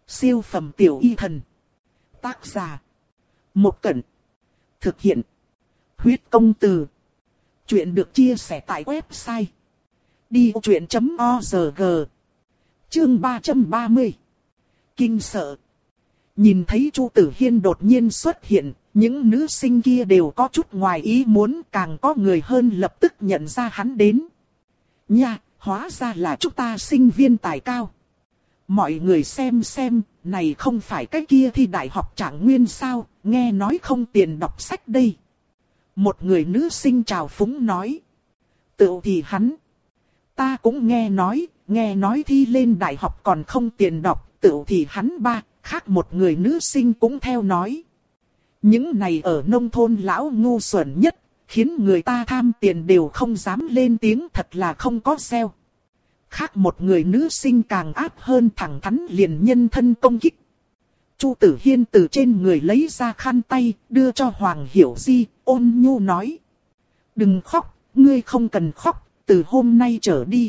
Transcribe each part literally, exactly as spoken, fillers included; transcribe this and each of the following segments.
Siêu phẩm tiểu y thần. Tác giả. Một Cẩn. Thực hiện. Huyết công từ. Chuyện được chia sẻ tại website đi vô chuyện chấm org. Chương ba trăm ba mươi. Kinh sợ. Nhìn thấy Chu Tử Hiên đột nhiên xuất hiện, những nữ sinh kia đều có chút ngoài ý muốn, càng có người hơn lập tức nhận ra hắn đến. Nha, hóa ra là chúng ta sinh viên tài cao. Mọi người xem xem, này không phải cái kia thi đại học Trạng Nguyên sao, nghe nói không tiền đọc sách đây. Một người nữ sinh trào phúng nói. Tự thì hắn. Ta cũng nghe nói, nghe nói thi lên đại học còn không tiền đọc, tự thì hắn ba, khác một người nữ sinh cũng theo nói. Những này ở nông thôn lão ngu xuẩn nhất, khiến người ta tham tiền đều không dám lên tiếng, thật là không có gieo. Khác một người nữ sinh càng áp hơn, thẳng thắn liền nhân thân công kích. Chu Tử Hiên từ trên người lấy ra khăn tay, đưa cho Hoàng Hiểu Di, ôn nhu nói. Đừng khóc, ngươi không cần khóc, từ hôm nay trở đi.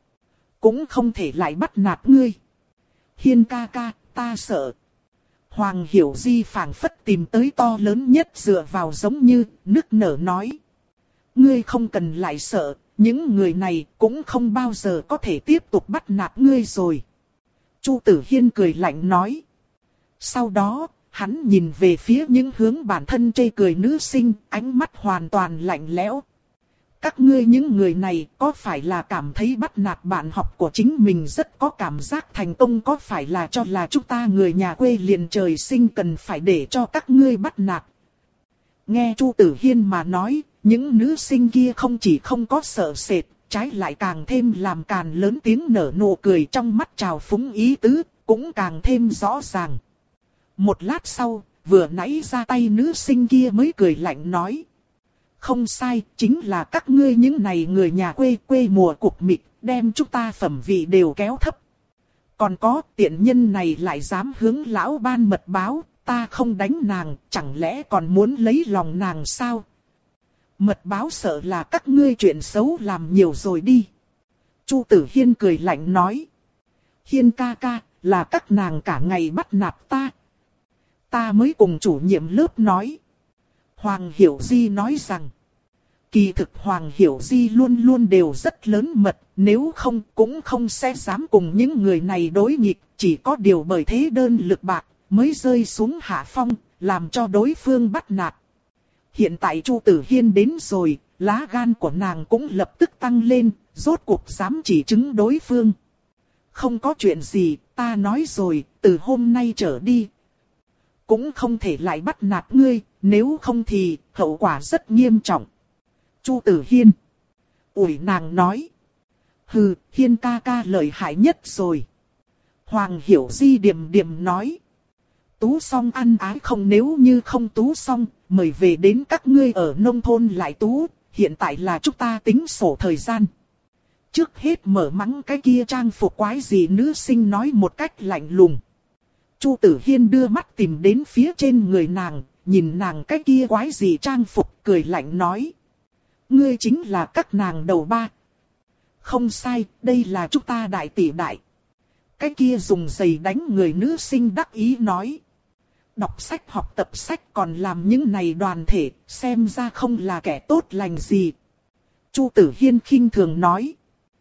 Cũng không thể lại bắt nạt ngươi. Hiên ca ca, ta sợ. Hoàng Hiểu Di phảng phất tìm tới to lớn nhất dựa vào giống như, nức nở nói. Ngươi không cần lại sợ, những người này cũng không bao giờ có thể tiếp tục bắt nạt ngươi rồi. Chu Tử Hiên cười lạnh nói. Sau đó, hắn nhìn về phía những hướng bản thân chê cười nữ sinh, ánh mắt hoàn toàn lạnh lẽo. Các ngươi những người này có phải là cảm thấy bắt nạt bạn học của chính mình rất có cảm giác thành công, có phải là cho là chúng ta người nhà quê liền trời sinh cần phải để cho các ngươi bắt nạt. Nghe Chu Tử Hiên mà nói, những nữ sinh kia không chỉ không có sợ sệt, trái lại càng thêm làm càn lớn tiếng nở nụ cười, trong mắt trào phúng ý tứ, cũng càng thêm rõ ràng. Một lát sau, vừa nãy ra tay nữ sinh kia mới cười lạnh nói. Không sai, chính là các ngươi những này người nhà quê quê mùa cục mịch, đem chúng ta phẩm vị đều kéo thấp. Còn có tiện nhân này lại dám hướng lão ban mật báo, ta không đánh nàng, chẳng lẽ còn muốn lấy lòng nàng sao? Mật báo sợ là các ngươi chuyện xấu làm nhiều rồi đi. Chu Tử Hiên cười lạnh nói. Hiên ca ca, là các nàng cả ngày bắt nạt ta. Ta mới cùng chủ nhiệm lớp nói. Hoàng Hiểu Di nói rằng. Kỳ thực Hoàng Hiểu Di luôn luôn đều rất lớn mật, nếu không cũng không sẽ dám cùng những người này đối nghịch, chỉ có điều bởi thế đơn lực bạc mới rơi xuống hạ phong, làm cho đối phương bắt nạt. Hiện tại Chu Tử Hiên đến rồi, lá gan của nàng cũng lập tức tăng lên, rốt cuộc dám chỉ trích đối phương. Không có chuyện gì, ta nói rồi, từ hôm nay trở đi. Cũng không thể lại bắt nạt ngươi, nếu không thì hậu quả rất nghiêm trọng. Chu Tử Hiên. Ủi nàng nói. Hừ, Hiên ca ca lợi hại nhất rồi. Hoàng Hiểu Di điềm điềm nói. Tú xong ăn ái không, nếu như không tú xong, mời về đến các ngươi ở nông thôn lại tú, hiện tại là chúng ta tính sổ thời gian. Trước hết mở mắng cái kia trang phục quái gì nữ sinh nói một cách lạnh lùng. Chu Tử Hiên đưa mắt tìm đến phía trên người nàng, nhìn nàng cái kia quái gì trang phục, cười lạnh nói. Ngươi chính là các nàng đầu ba. Không sai, đây là chúng ta đại tỷ đại. Cái kia dùng giày đánh người nữ sinh đắc ý nói. Đọc sách học tập sách còn làm những này đoàn thể, xem ra không là kẻ tốt lành gì. Chu Tử Hiên khinh thường nói.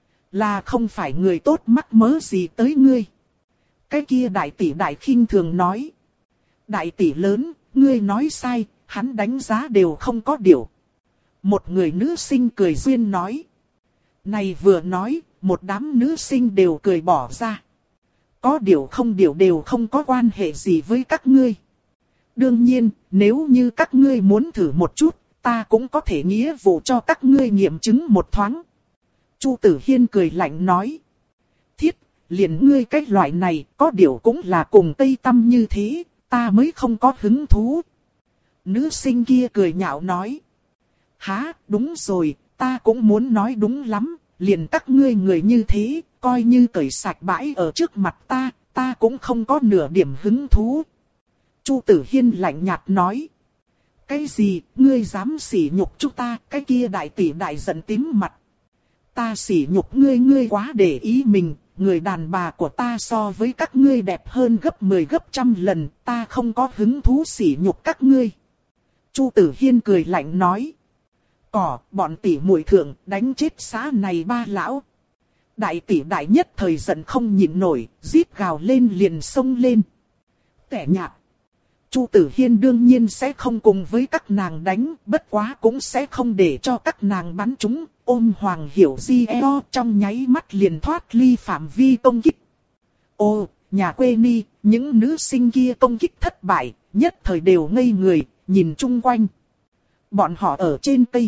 Là không phải người tốt mắc mớ gì tới ngươi. Cái kia đại tỷ đại khinh thường nói. Đại tỷ lớn, ngươi nói sai, hắn đánh giá đều không có điều. Một người nữ sinh cười duyên nói. Này vừa nói, một đám nữ sinh đều cười bỏ ra. Có điều không điều đều không có quan hệ gì với các ngươi. Đương nhiên, nếu như các ngươi muốn thử một chút, ta cũng có thể nghĩa vụ cho các ngươi nghiệm chứng một thoáng. Chu Tử Hiên cười lạnh nói. Thiết, liền ngươi cái loại này, có điều cũng là cùng Tây Tâm như thế, ta mới không có hứng thú. Nữ sinh kia cười nhạo nói. Hả, đúng rồi, ta cũng muốn nói đúng lắm, liền các ngươi người như thế, coi như cởi sạch bãi ở trước mặt ta, ta cũng không có nửa điểm hứng thú. Chu Tử Hiên lạnh nhạt nói. Cái gì, ngươi dám sỉ nhục chúng ta, cái kia đại tỷ đại giận tím mặt. Ta sỉ nhục ngươi, ngươi quá để ý mình, người đàn bà của ta so với các ngươi đẹp hơn gấp mười gấp trăm lần, ta không có hứng thú sỉ nhục các ngươi. Chu Tử Hiên cười lạnh nói. Cỏ, bọn tỷ muội thượng, đánh chết xã này ba lão. Đại tỷ đại nhất thời giận không nhịn nổi, rít gào lên liền xông lên. Tẻ nhạt. Chu Tử Hiên đương nhiên sẽ không cùng với các nàng đánh, bất quá cũng sẽ không để cho các nàng bắn chúng, ôm Hoàng Hiểu Di eo trong nháy mắt liền thoát ly phạm vi công kích. Ô, nhà quê ni, những nữ sinh kia công kích thất bại, nhất thời đều ngây người, nhìn chung quanh. Bọn họ ở trên cây.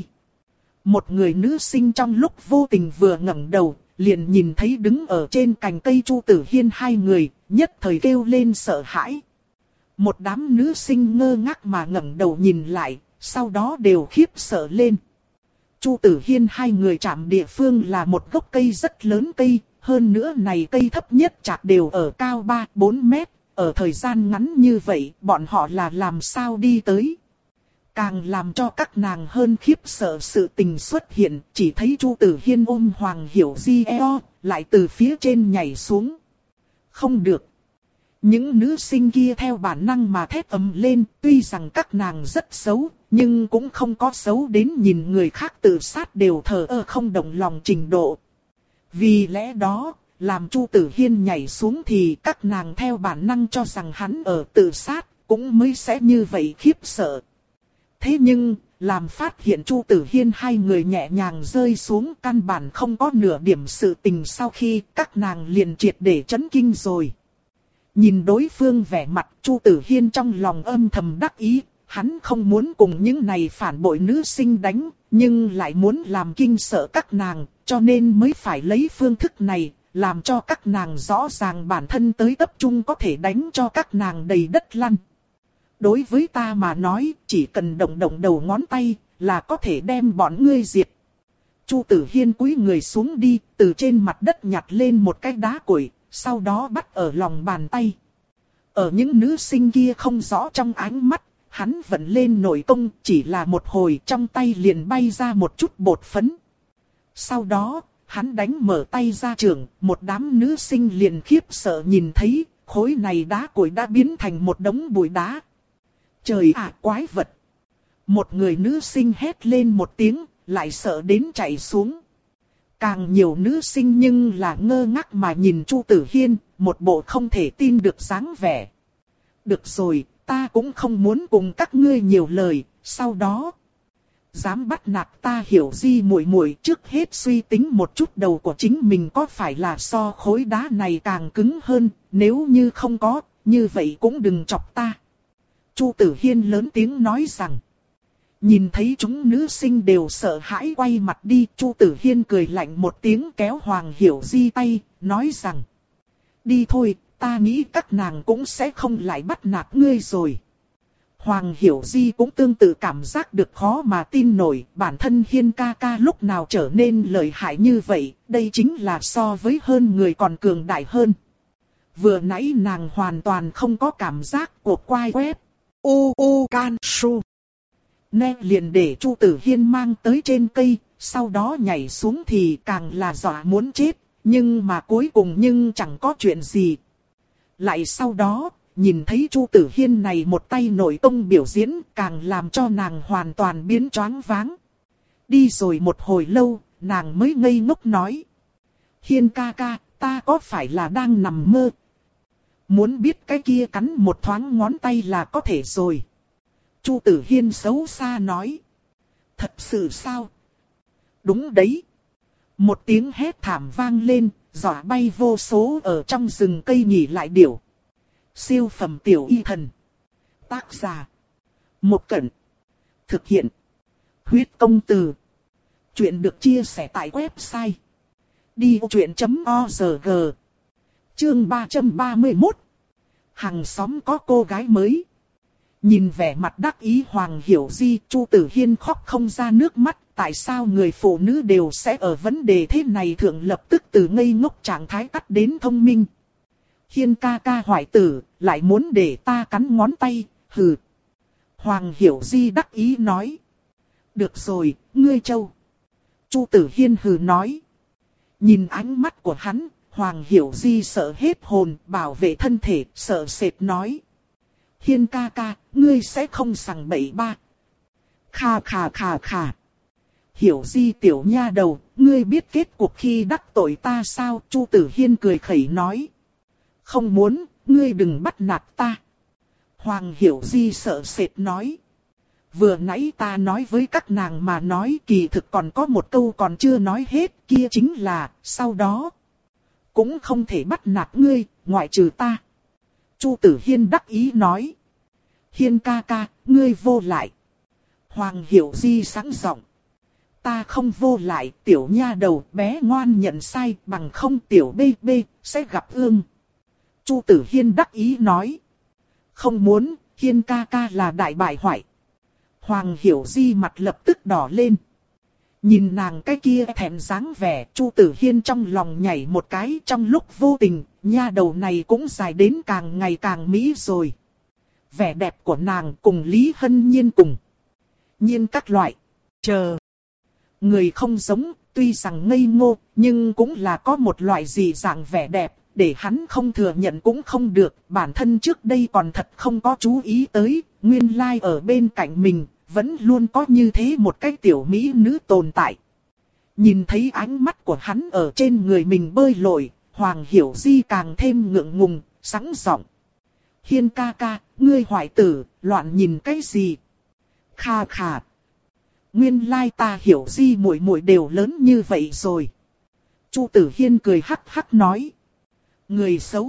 Một người nữ sinh trong lúc vô tình vừa ngẩng đầu, liền nhìn thấy đứng ở trên cành cây Chu Tử Hiên hai người, nhất thời kêu lên sợ hãi. Một đám nữ sinh ngơ ngác mà ngẩng đầu nhìn lại, sau đó đều khiếp sợ lên. Chu Tử Hiên hai người chạm địa phương là một gốc cây rất lớn cây, hơn nữa này cây thấp nhất chạc đều ở cao ba bốn mét, ở thời gian ngắn như vậy bọn họ là làm sao đi tới. Càng làm cho các nàng hơn khiếp sợ sự tình xuất hiện, chỉ thấy Chu Tử Hiên ôm Hoàng Hiểu Di eo, lại từ phía trên nhảy xuống. Không được. Những nữ sinh kia theo bản năng mà thét ầm lên, tuy rằng các nàng rất xấu, nhưng cũng không có xấu đến nhìn người khác tự sát đều thờ ơ không động lòng trình độ. Vì lẽ đó, làm Chu Tử Hiên nhảy xuống thì các nàng theo bản năng cho rằng hắn ở tự sát, cũng mới sẽ như vậy khiếp sợ. Thế nhưng, làm phát hiện Chu Tử Hiên hai người nhẹ nhàng rơi xuống căn bản không có nửa điểm sự tình sau khi các nàng liền triệt để chấn kinh rồi. Nhìn đối phương vẻ mặt Chu Tử Hiên trong lòng âm thầm đắc ý, hắn không muốn cùng những này phản bội nữ sinh đánh, nhưng lại muốn làm kinh sợ các nàng, cho nên mới phải lấy phương thức này, làm cho các nàng rõ ràng bản thân tới tập trung có thể đánh cho các nàng đầy đất lăn. Đối với ta mà nói, chỉ cần động động đầu ngón tay, là có thể đem bọn ngươi diệt. Chu Tử Hiên cúi người xuống đi, từ trên mặt đất nhặt lên một cái đá củi, sau đó bắt ở lòng bàn tay. Ở những nữ sinh kia không rõ trong ánh mắt, hắn vận lên nội công, chỉ là một hồi trong tay liền bay ra một chút bột phấn. Sau đó, hắn đánh mở tay ra trường, một đám nữ sinh liền khiếp sợ nhìn thấy, khối này đá củi đã biến thành một đống bụi đá. Trời ạ, quái vật! Một người nữ sinh hét lên một tiếng, lại sợ đến chạy xuống. Càng nhiều nữ sinh nhưng là ngơ ngác mà nhìn Chu Tử Hiên, một bộ không thể tin được dáng vẻ. Được rồi, ta cũng không muốn cùng các ngươi nhiều lời, sau đó dám bắt nạt ta Hiểu Di muội muội, trước hết suy tính một chút đầu của chính mình có phải là so khối đá này càng cứng hơn, nếu như không có, như vậy cũng đừng chọc ta. Chu Tử Hiên lớn tiếng nói rằng. Nhìn thấy chúng nữ sinh đều sợ hãi quay mặt đi, Chu Tử Hiên cười lạnh một tiếng kéo Hoàng Hiểu Di tay, nói rằng. Đi thôi, ta nghĩ các nàng cũng sẽ không lại bắt nạt ngươi rồi. Hoàng Hiểu Di cũng tương tự cảm giác được khó mà tin nổi, bản thân Hiên ca ca lúc nào trở nên lợi hại như vậy, đây chính là so với hơn người còn cường đại hơn. Vừa nãy nàng hoàn toàn không có cảm giác của quai quét. U u can su. Nè liền để Chu Tử Hiên mang tới trên cây, sau đó nhảy xuống thì càng là dọa muốn chết, nhưng mà cuối cùng nhưng chẳng có chuyện gì. Lại sau đó, nhìn thấy Chu Tử Hiên này một tay nội công biểu diễn càng làm cho nàng hoàn toàn biến choáng váng. Đi rồi một hồi lâu, nàng mới ngây ngốc nói. Hiên ca ca, ta có phải là đang nằm mơ? Muốn biết cái kia cắn một thoáng ngón tay là có thể rồi. Chu Tử Hiên xấu xa nói. Thật sự sao? Đúng đấy. Một tiếng hét thảm vang lên, dọa bay vô số ở trong rừng cây nhỉ lại điểu. Siêu phẩm tiểu y thần. Tác giả. Một Cẩn. Thực hiện. Huyết công từ. Chuyện được chia sẻ tại website. đi ô chuyện chấm org. Chương ba trăm ba mươi mốt. Hàng xóm có cô gái mới. Nhìn vẻ mặt đắc ý Hoàng Hiểu Di, Chu Tử Hiên khóc không ra nước mắt. Tại sao người phụ nữ đều sẽ ở vấn đề thế này thượng lập tức từ ngây ngốc trạng thái cắt đến thông minh. Hiên ca ca hoại tử, lại muốn để ta cắn ngón tay, hừ. Hoàng Hiểu Di đắc ý nói. Được rồi, ngươi châu. Chu Tử Hiên hừ nói. Nhìn ánh mắt của hắn, Hoàng Hiểu Di sợ hết hồn, bảo vệ thân thể, sợ sệt nói. Hiên ca ca, ngươi sẽ không sằng bậy ba. Khà khà khà khà. Hiểu Di tiểu nha đầu, ngươi biết kết cục khi đắc tội ta sao? Chu Tử Hiên cười khẩy nói. Không muốn, ngươi đừng bắt nạt ta. Hoàng Hiểu Di sợ sệt nói. Vừa nãy ta nói với các nàng mà nói kỳ thực còn có một câu còn chưa nói hết, kia chính là, sau đó. Cũng không thể bắt nạt ngươi, ngoại trừ ta. Chu Tử Hiên đắc ý nói. Hiên ca ca, ngươi vô lại. Hoàng Hiểu Di sẵn giọng. Ta không vô lại, tiểu nha đầu, bé ngoan nhận sai, bằng không tiểu bê bê, sẽ gặp ương. Chu Tử Hiên đắc ý nói. Không muốn, Hiên ca ca là đại bại hoại. Hoàng Hiểu Di mặt lập tức đỏ lên. Nhìn nàng cái kia thẹn dáng vẻ, Chu Tử Hiên trong lòng nhảy một cái, trong lúc vô tình, nha đầu này cũng dài đến càng ngày càng mỹ rồi. Vẻ đẹp của nàng cùng Lý Hân Nhiên cùng. Nhiên các loại. Chờ. Người không giống, tuy rằng ngây ngô, nhưng cũng là có một loại gì dạng vẻ đẹp, để hắn không thừa nhận cũng không được. Bản thân trước đây còn thật không có chú ý tới, nguyên lai ở bên cạnh mình, vẫn luôn có như thế một cái tiểu mỹ nữ tồn tại. Nhìn thấy ánh mắt của hắn ở trên người mình bơi lội, Hoàng Hiểu Di càng thêm ngượng ngùng, sẵn giọng. Hiên ca ca, ngươi hoại tử, loạn nhìn cái gì? Kha khà. Nguyên lai ta Hiểu Di muội muội đều lớn như vậy rồi. Chu Tử Hiên cười hắc hắc nói. Người xấu.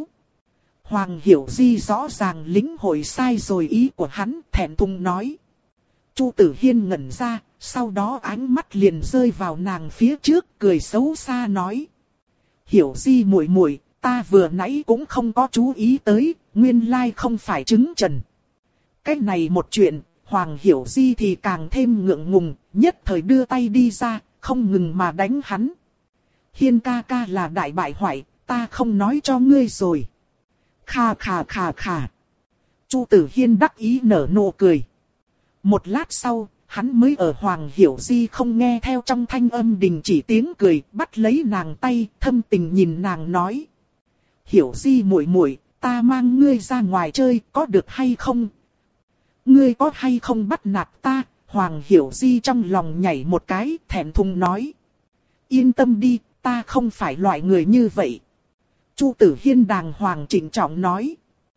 Hoàng Hiểu Di rõ ràng lĩnh hội sai rồi ý của hắn, thẹn thùng nói. Chu Tử Hiên ngẩn ra, sau đó ánh mắt liền rơi vào nàng phía trước, cười xấu xa nói. Hiểu Di muội muội, ta vừa nãy cũng không có chú ý tới, nguyên lai không phải trứng trần. Cái này một chuyện, Hoàng Hiểu Di thì càng thêm ngượng ngùng, nhất thời đưa tay đi ra, không ngừng mà đánh hắn. Hiên ca ca là đại bại hoại, ta không nói cho ngươi rồi. Khà khà khà khà. Chu Tử Hiên đắc ý nở nụ cười. Một lát sau, hắn mới ở Hoàng Hiểu Di không nghe theo trong thanh âm đình chỉ tiếng cười, bắt lấy nàng tay, thâm tình nhìn nàng nói. Hiểu Di muội muội, ta mang ngươi ra ngoài chơi, có được hay không? Ngươi có hay không bắt nạt ta? Hoàng Hiểu Di trong lòng nhảy một cái, thẹn thùng nói. Yên tâm đi, ta không phải loại người như vậy. Chu Tử Hiên đàng hoàng trịnh trọng nói.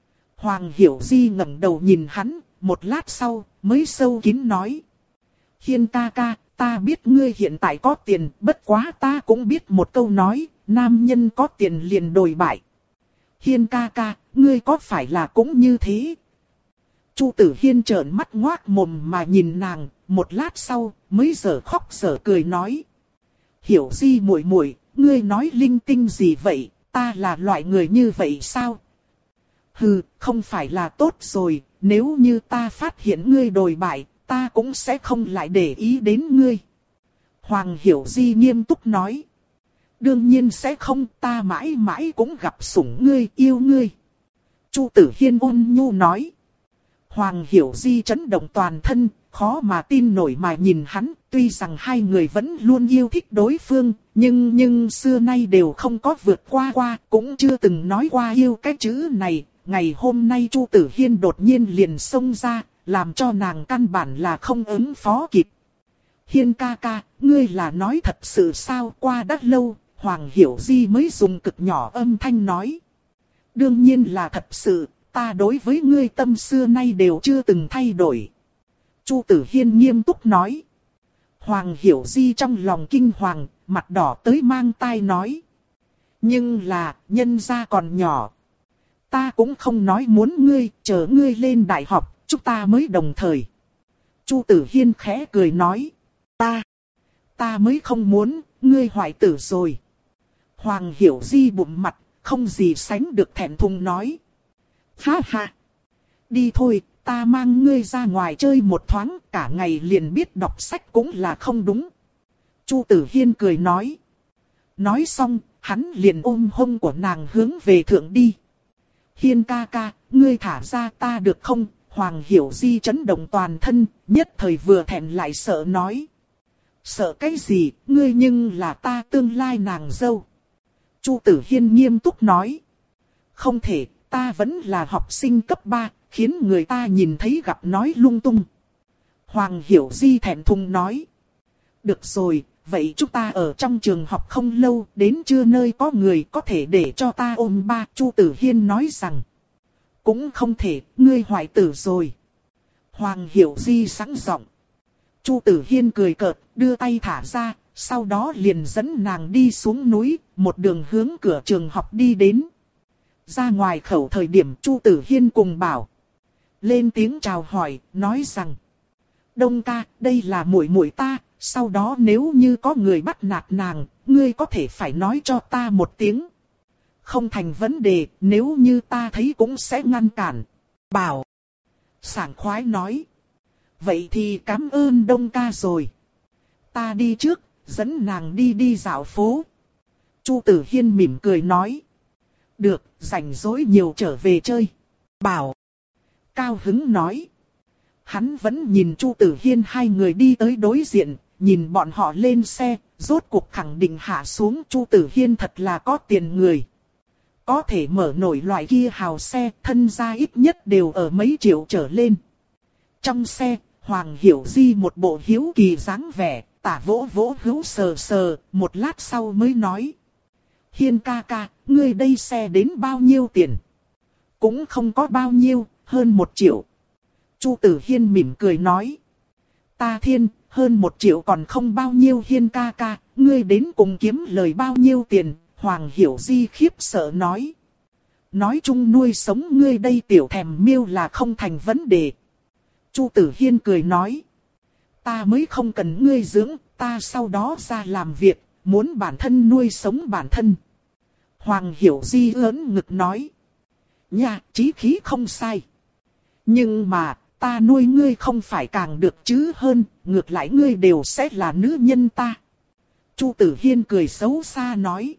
Hoàng Hiểu Di ngẩng đầu nhìn hắn, một lát sau, mới sâu kín nói. Hiên ca ca, ta biết ngươi hiện tại có tiền, bất quá ta cũng biết một câu nói, nam nhân có tiền liền đồi bại. Hiên ca ca, ngươi có phải là cũng như thế? Chu Tử Hiên trợn mắt ngoác mồm mà nhìn nàng, một lát sau, mới dở khóc dở cười nói. Hiểu Di muội muội, ngươi nói linh tinh gì vậy, ta là loại người như vậy sao? Hừ, không phải là tốt rồi, nếu như ta phát hiện ngươi đồi bại, ta cũng sẽ không lại để ý đến ngươi. Hoàng Hiểu Di nghiêm túc nói. Đương nhiên sẽ không, ta mãi mãi cũng gặp sủng ngươi, yêu ngươi. Chu Tử Hiên ôn nhu nói. Hoàng Hiểu Di chấn động toàn thân, khó mà tin nổi mà nhìn hắn, tuy rằng hai người vẫn luôn yêu thích đối phương, nhưng nhưng xưa nay đều không có vượt qua qua, cũng chưa từng nói qua yêu cái chữ này. Ngày hôm nay Chu Tử Hiên đột nhiên liền xông ra, làm cho nàng căn bản là không ứng phó kịp. Hiên ca ca, ngươi là nói thật sự sao? Qua đã lâu, Hoàng Hiểu Di mới dùng cực nhỏ âm thanh nói. Đương nhiên là thật sự, ta đối với ngươi tâm xưa nay đều chưa từng thay đổi. Chu Tử Hiên nghiêm túc nói. Hoàng Hiểu Di trong lòng kinh hoàng, mặt đỏ tới mang tai nói. Nhưng là, nhân gia còn nhỏ. Ta cũng không nói muốn ngươi, chờ ngươi lên đại học, chúng ta mới đồng thời. Chu Tử Hiên khẽ cười nói. Ta, ta mới không muốn, ngươi hoại tử rồi. Hoàng Hiểu Di bụng mặt, không gì sánh được thẹn thùng nói. Ha ha, đi thôi, ta mang ngươi ra ngoài chơi một thoáng, cả ngày liền biết đọc sách cũng là không đúng. Chu Tử Hiên cười nói. Nói xong, hắn liền ôm hông của nàng hướng về thượng đi. Hiên ca ca, ngươi thả ra ta được không? Hoàng Hiểu Di chấn động toàn thân, nhất thời vừa thẹn lại sợ nói. Sợ cái gì, ngươi nhưng là ta tương lai nàng dâu. Chu Tử Hiên nghiêm túc nói. Không thể, ta vẫn là học sinh cấp ba, khiến người ta nhìn thấy gặp nói lung tung. Hoàng Hiểu Di thẹn thùng nói. Được rồi, vậy chúng ta ở trong trường học không lâu, đến trưa nơi có người có thể để cho ta ôm ba. Chu Tử Hiên nói rằng. Cũng không thể, ngươi hoại tử rồi. Hoàng Hiểu Di sẵn giọng. Chu Tử Hiên cười cợt, đưa tay thả ra, sau đó liền dẫn nàng đi xuống núi, một đường hướng cửa trường học đi đến. Ra ngoài khẩu thời điểm Chu Tử Hiên cùng bảo. Lên tiếng chào hỏi, nói rằng. Đông ca, đây là muội muội ta, sau đó nếu như có người bắt nạt nàng, ngươi có thể phải nói cho ta một tiếng. Không thành vấn đề, nếu như ta thấy cũng sẽ ngăn cản. Bảo. Sảng khoái nói. Vậy thì cảm ơn Đông ca rồi. Ta đi trước, dẫn nàng đi đi dạo phố. Chu Tử Hiên mỉm cười nói. Được, rảnh rỗi nhiều trở về chơi. Bảo. Cao hứng nói. Hắn vẫn nhìn Chu Tử Hiên hai người đi tới đối diện, nhìn bọn họ lên xe, rốt cuộc khẳng định hạ xuống. Chu Tử Hiên thật là có tiền người. Có thể mở nổi loại kia hào xe, thân gia ít nhất đều ở mấy triệu trở lên. Trong xe, Hoàng Hiểu Di một bộ hiếu kỳ dáng vẻ, tả vỗ vỗ hữu sờ sờ, một lát sau mới nói. Hiên ca ca, ngươi đây xe đến bao nhiêu tiền? Cũng không có bao nhiêu, hơn một triệu. Chu Tử Hiên mỉm cười nói. Ta thiên, hơn một triệu còn không bao nhiêu Hiên ca ca, ngươi đến cùng kiếm lời bao nhiêu tiền? Hoàng Hiểu Di khiếp sợ nói. Nói chung nuôi sống ngươi đây tiểu thèm miêu là không thành vấn đề. Chu Tử Hiên cười nói. Ta mới không cần ngươi dưỡng, ta sau đó ra làm việc, muốn bản thân nuôi sống bản thân. Hoàng Hiểu Di ớn ngực nói. Nha, chí khí không sai. Nhưng mà, ta nuôi ngươi không phải càng được chứ hơn, ngược lại ngươi đều sẽ là nữ nhân ta. Chu Tử Hiên cười xấu xa nói.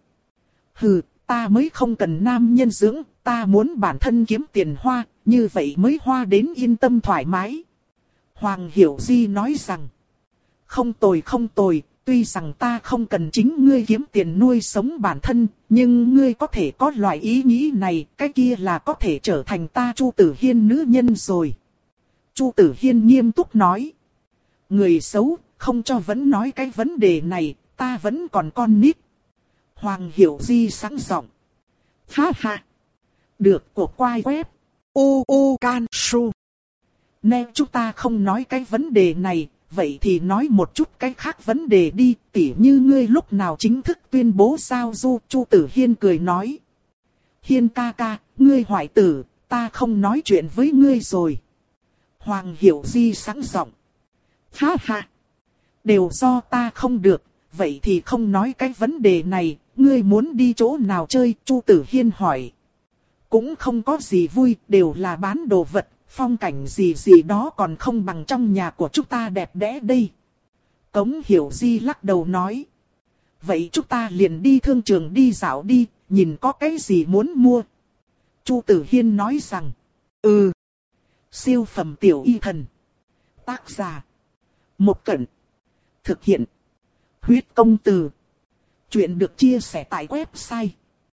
Hừ, ta mới không cần nam nhân dưỡng, ta muốn bản thân kiếm tiền hoa, như vậy mới hoa đến yên tâm thoải mái. Hoàng Hiểu Di nói rằng. Không tồi không tồi, tuy rằng ta không cần chính ngươi kiếm tiền nuôi sống bản thân, nhưng ngươi có thể có loại ý nghĩ này, cái kia là có thể trở thành ta Chu Tử Hiên nữ nhân rồi. Chu Tử Hiên nghiêm túc nói. Người xấu, không cho vẫn nói cái vấn đề này, ta vẫn còn con nít. Hoàng Hiểu Di sẵn giọng. Ha ha. Được, của quai web. U U Can Su. Nè chúng ta không nói cái vấn đề này, vậy thì nói một chút cái khác vấn đề đi, tỉ như ngươi lúc nào chính thức tuyên bố giao du. Chu Tử Hiên cười nói. Hiên ca ca, ngươi hoại tử, ta không nói chuyện với ngươi rồi. Hoàng Hiểu Di sẵn giọng. Ha ha. Đều do ta không được, vậy thì không nói cái vấn đề này, ngươi muốn đi chỗ nào chơi? Chu Tử Hiên hỏi. Cũng không có gì vui, đều là bán đồ vật, phong cảnh gì gì đó còn không bằng trong nhà của chúng ta đẹp đẽ đây. Cống Hiểu Di lắc đầu nói. Vậy chúng ta liền đi thương trường đi dạo đi, nhìn có cái gì muốn mua. Chu Tử Hiên nói rằng. Ừ. Siêu phẩm tiểu y thần. Tác giả. Một Cẩn. Thực hiện. Huyết công từ. Chuyện được chia sẻ tại website.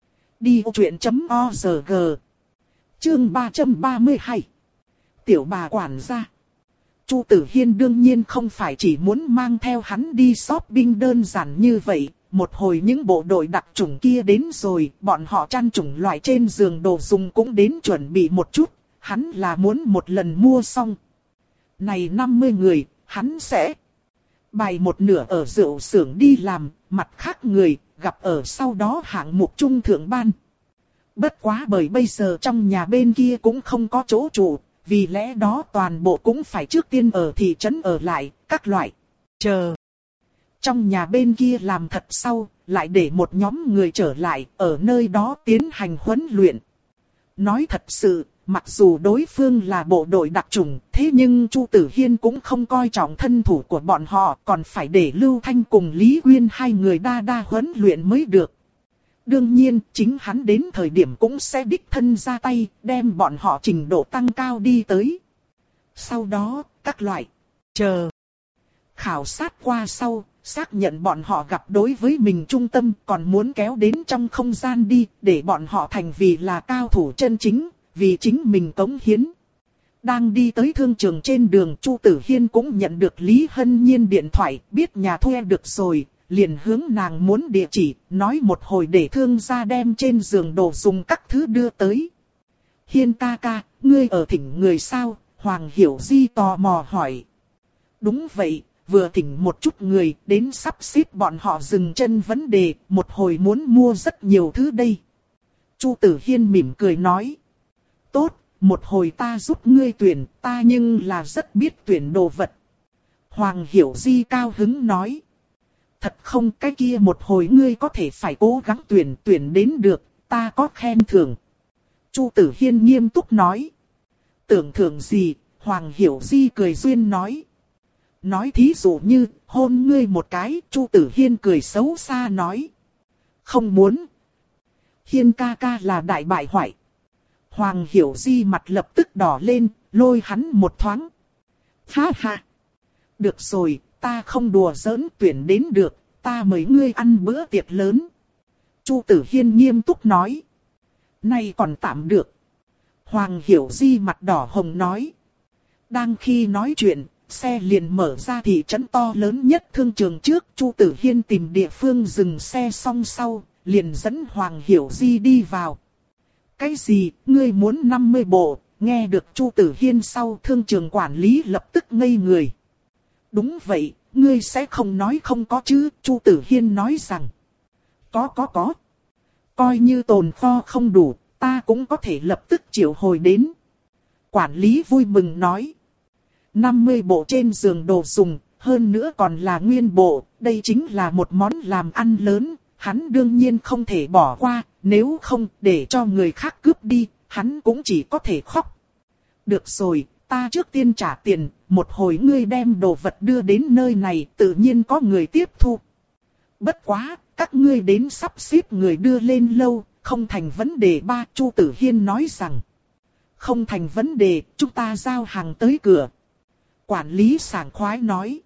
đi ô chuyện chấm org. Chương ba trăm ba mươi hai. Tiểu bà quản gia. Chu Tử Hiên đương nhiên không phải chỉ muốn mang theo hắn đi shopping đơn giản như vậy. Một hồi những bộ đội đặc chủng kia đến rồi, bọn họ chăn chủng loại trên giường đồ dùng cũng đến chuẩn bị một chút. Hắn là muốn một lần mua xong. Này năm mươi người, hắn sẽ bày một nửa ở rượu xưởng đi làm, mặt khác người, gặp ở sau đó hạng mục trung thượng ban. Bất quá bởi bây giờ trong nhà bên kia cũng không có chỗ trụ, vì lẽ đó toàn bộ cũng phải trước tiên ở thị trấn ở lại, các loại. Chờ. Trong nhà bên kia làm thật sau, lại để một nhóm người trở lại, ở nơi đó tiến hành huấn luyện. Nói thật sự, mặc dù đối phương là bộ đội đặc chủng, thế nhưng Chu Tử Hiên cũng không coi trọng thân thủ của bọn họ, còn phải để Lưu Thanh cùng Lý Quyên hai người đa đa huấn luyện mới được. Đương nhiên, chính hắn đến thời điểm cũng sẽ đích thân ra tay, đem bọn họ trình độ tăng cao đi tới. Sau đó, các loại chờ khảo sát qua sau, xác nhận bọn họ gặp đối với mình trung tâm, còn muốn kéo đến trong không gian đi, để bọn họ thành vì là cao thủ chân chính, vì chính mình cống hiến. Đang đi tới thương trường trên đường, Chu Tử Hiên cũng nhận được Lý Hân Nhiên điện thoại, biết nhà thuê được rồi, liền hướng nàng muốn địa chỉ, nói một hồi để thương gia đem trên giường đồ dùng các thứ đưa tới. Hiên ca ca, ngươi ở thỉnh người sao? Hoàng Hiểu Di tò mò hỏi. Đúng vậy, vừa thỉnh một chút người, đến sắp xếp bọn họ dừng chân vấn đề, một hồi muốn mua rất nhiều thứ đây. Chu Tử Hiên mỉm cười nói. Tốt, một hồi ta giúp ngươi tuyển, ta nhưng là rất biết tuyển đồ vật. Hoàng Hiểu Di cao hứng nói. Thật không, cái kia một hồi ngươi có thể phải cố gắng tuyển, tuyển đến được, ta có khen thưởng. Chu Tử Hiên nghiêm túc nói. Tưởng thưởng gì? Hoàng Hiểu Di cười duyên nói. Nói thí dụ như, hôn ngươi một cái, Chu Tử Hiên cười xấu xa nói. Không muốn. Hiên ca ca là đại bại hoại. Hoàng Hiểu Di mặt lập tức đỏ lên, lôi hắn một thoáng. Ha ha. Được rồi, ta không đùa giỡn, tuyển đến được, ta mời ngươi ăn bữa tiệc lớn. Chu Tử Hiên nghiêm túc nói. Này còn tạm được. Hoàng Hiểu Di mặt đỏ hồng nói. Đang khi nói chuyện, xe liền mở ra thị trấn to lớn nhất thương trường trước. Chu Tử Hiên tìm địa phương dừng xe xong sau, liền dẫn Hoàng Hiểu Di đi vào. Cái gì, ngươi muốn năm mươi bộ? Nghe được Chu Tử Hiên sau, thương trường quản lý lập tức ngây người. Đúng vậy, ngươi sẽ không nói không có chứ? Chu Tử Hiên nói rằng. Có có có. Coi như tồn kho không đủ, ta cũng có thể lập tức triệu hồi đến. Quản lý vui mừng nói. năm mươi bộ trên giường đồ dùng, hơn nữa còn là nguyên bộ, đây chính là một món làm ăn lớn, hắn đương nhiên không thể bỏ qua, nếu không để cho người khác cướp đi, hắn cũng chỉ có thể khóc. Được rồi, ta trước tiên trả tiền, một hồi ngươi đem đồ vật đưa đến nơi này, tự nhiên có người tiếp thu. Bất quá, các ngươi đến sắp xếp người đưa lên lâu, không thành vấn đề. Ba, Chu Tử Hiên nói rằng. Không thành vấn đề, chúng ta giao hàng tới cửa. Quản lý sảng khoái nói.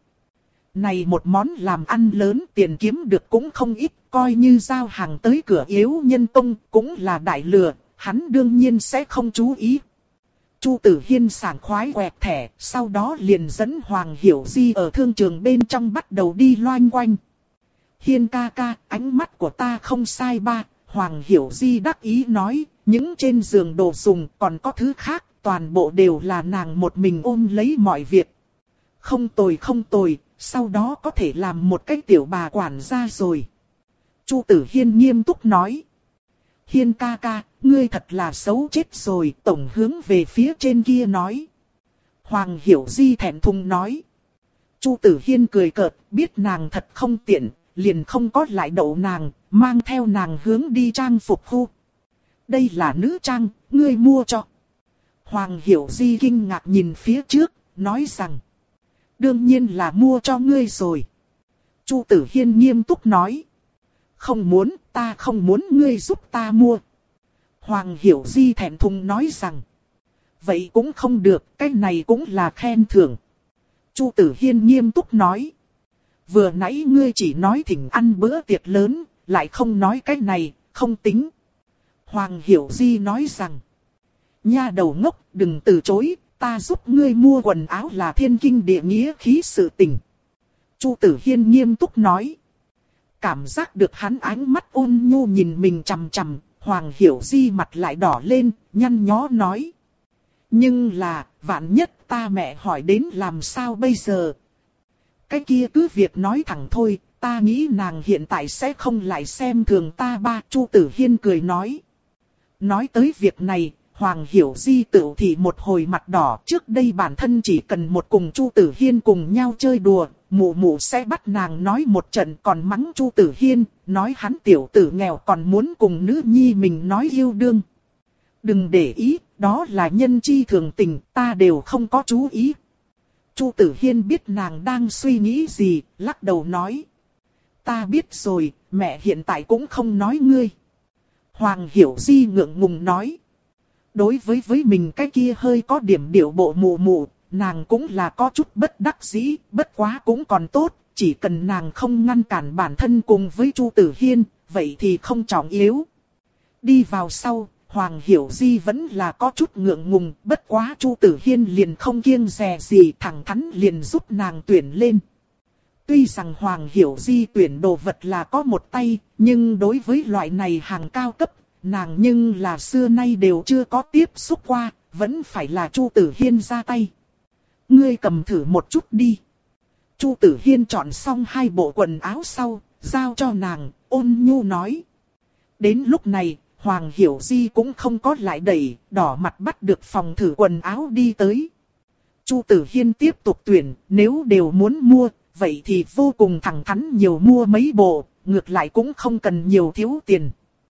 Này một món làm ăn lớn, tiền kiếm được cũng không ít, coi như giao hàng tới cửa yếu nhân công, cũng là đại lừa, hắn đương nhiên sẽ không chú ý. Chu Tử Hiên sảng khoái quẹt thẻ, sau đó liền dẫn Hoàng Hiểu Di ở thương trường bên trong bắt đầu đi loanh quanh. Hiên ca ca, ánh mắt của ta không sai ba, Hoàng Hiểu Di đắc ý nói, những trên giường đồ dùng còn có thứ khác, toàn bộ đều là nàng một mình ôm lấy mọi việc. Không tồi không tồi, sau đó có thể làm một cái tiểu bà quản gia rồi. Chu Tử Hiên nghiêm túc nói. Hiên ca ca, ngươi thật là xấu chết rồi, tổng hướng về phía trên kia nói. Hoàng Hiểu Di thẹn thùng nói. Chu Tử Hiên cười cợt, biết nàng thật không tiện, liền không có lại đậu nàng, mang theo nàng hướng đi trang phục khu. Đây là nữ trang, ngươi mua cho. Hoàng Hiểu Di kinh ngạc nhìn phía trước, nói rằng. Đương nhiên là mua cho ngươi rồi. Chu Tử Hiên nghiêm túc nói. Không muốn, ta không muốn ngươi giúp ta mua. Hoàng Hiểu Di thẹn thùng nói rằng. Vậy cũng không được, cái này cũng là khen thưởng. Chu Tử Hiên nghiêm túc nói. Vừa nãy ngươi chỉ nói thỉnh ăn bữa tiệc lớn, lại không nói cái này, không tính. Hoàng Hiểu Di nói rằng. Nha đầu ngốc, đừng từ chối, ta giúp ngươi mua quần áo là thiên kinh địa nghĩa khí sự tình. Chu Tử Hiên nghiêm túc nói. Cảm giác được hắn ánh mắt ôn nhu nhìn mình chằm chằm, Hoàng Hiểu Di mặt lại đỏ lên, nhăn nhó nói. Nhưng là, vạn nhất ta mẹ hỏi đến làm sao bây giờ? Cái kia cứ việc nói thẳng thôi, ta nghĩ nàng hiện tại sẽ không lại xem thường ta ba. Chu Tử Hiên cười nói. Nói tới việc này, Hoàng Hiểu Di tự thì một hồi mặt đỏ. Trước đây bản thân chỉ cần một cùng Chu Tử Hiên cùng nhau chơi đùa, mụ mụ sẽ bắt nàng nói một trận, còn mắng Chu Tử Hiên, nói hắn tiểu tử nghèo còn muốn cùng nữ nhi mình nói yêu đương. Đừng để ý, đó là nhân chi thường tình, ta đều không có chú ý. Chu Tử Hiên biết nàng đang suy nghĩ gì, lắc đầu nói. Ta biết rồi, mẹ hiện tại cũng không nói ngươi. Hoàng Hiểu Di ngượng ngùng nói. Đối với với mình cái kia hơi có điểm điệu bộ mụ mụ, nàng cũng là có chút bất đắc dĩ, bất quá cũng còn tốt, chỉ cần nàng không ngăn cản bản thân cùng với Chu Tử Hiên, vậy thì không trọng yếu. Đi vào sau, Hoàng Hiểu Di vẫn là có chút ngượng ngùng, bất quá Chu Tử Hiên liền không kiêng dè gì, thẳng thắn liền giúp nàng tuyển lên. Tuy rằng Hoàng Hiểu Di tuyển đồ vật là có một tay, nhưng đối với loại này hàng cao cấp, nàng nhưng là xưa nay đều chưa có tiếp xúc qua, vẫn phải là Chu Tử Hiên ra tay. Ngươi cầm thử một chút đi. Chu Tử Hiên chọn xong hai bộ quần áo sau, giao cho nàng, ôn nhu nói. Đến lúc này, Hoàng Hiểu Di cũng không có lại đẩy, đỏ mặt bắt được phòng thử quần áo đi tới. Chu Tử Hiên tiếp tục tuyển, nếu đều muốn mua, vậy thì vô cùng thẳng thắn nhiều mua mấy bộ, ngược lại cũng không cần nhiều thiếu tiền.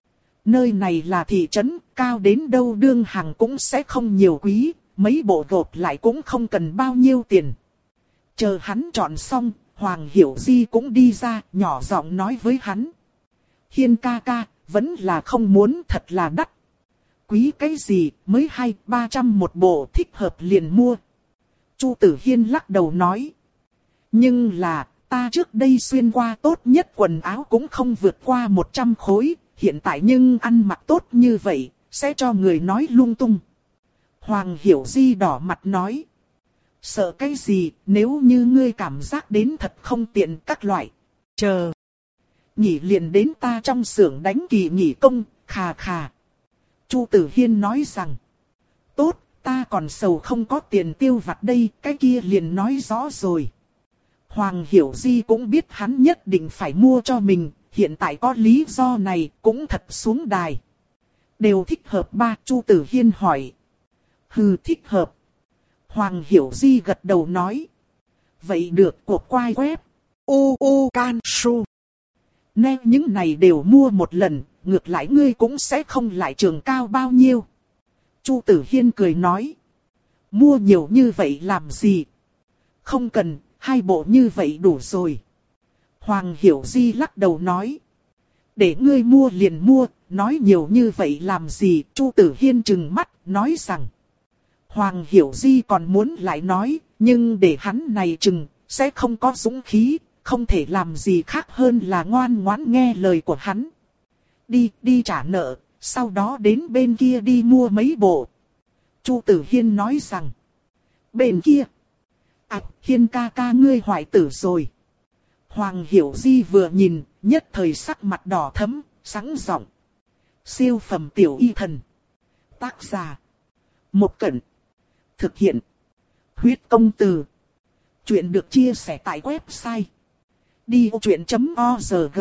Nơi này là thị trấn, cao đến đâu đương hàng cũng sẽ không nhiều quý, mấy bộ gộp lại cũng không cần bao nhiêu tiền. Chờ hắn chọn xong, Hoàng Hiểu Di cũng đi ra, nhỏ giọng nói với hắn. Hiên ca ca, vẫn là không muốn, thật là đắt. Quý cái gì, mới hai, ba trăm một bộ, thích hợp liền mua. Chu Tử Hiên lắc đầu nói. Nhưng là, ta trước đây xuyên qua tốt nhất quần áo cũng không vượt qua một trăm khối, hiện tại nhưng ăn mặc tốt như vậy, sẽ cho người nói lung tung. Hoàng Hiểu Di đỏ mặt nói. Sợ cái gì, nếu như ngươi cảm giác đến thật không tiện các loại. Chờ. Nghỉ liền đến ta trong xưởng đánh kỳ nghỉ công, khà khà. Chu Tử Hiên nói rằng. Tốt, ta còn sầu không có tiền tiêu vặt đây, cái kia liền nói rõ rồi. Hoàng Hiểu Di cũng biết hắn nhất định phải mua cho mình, hiện tại có lý do này cũng thật xuống đài. Đều thích hợp ba, Chu Tử Hiên hỏi. Hừ, thích hợp. Hoàng Hiểu Di gật đầu nói. Vậy được, cuộc quay web. U U Can Su. Nè, những này đều mua một lần, ngược lại ngươi cũng sẽ không lại trường cao bao nhiêu. Chu Tử Hiên cười nói. Mua nhiều như vậy làm gì? Không cần, hai bộ như vậy đủ rồi. Hoàng Hiểu Di lắc đầu nói. Để ngươi mua liền mua, nói nhiều như vậy làm gì? Chu Tử Hiên trừng mắt, nói rằng. Hoàng Hiểu Di còn muốn lại nói, nhưng để hắn này chừng, sẽ không có dũng khí, không thể làm gì khác hơn là ngoan ngoãn nghe lời của hắn. Đi, đi trả nợ, sau đó đến bên kia đi mua mấy bộ. Chu Tử Hiên nói rằng. Bên kia. À, Hiên ca ca ngươi hoại tử rồi. Hoàng Hiểu Di vừa nhìn, nhất thời sắc mặt đỏ thẫm, sáng giọng. Siêu phẩm tiểu y thần. Tác giả. Một Cẩn. Thực hiện. Huyết công từ. Chuyện được chia sẻ tại website. đi ô chuyện chấm org.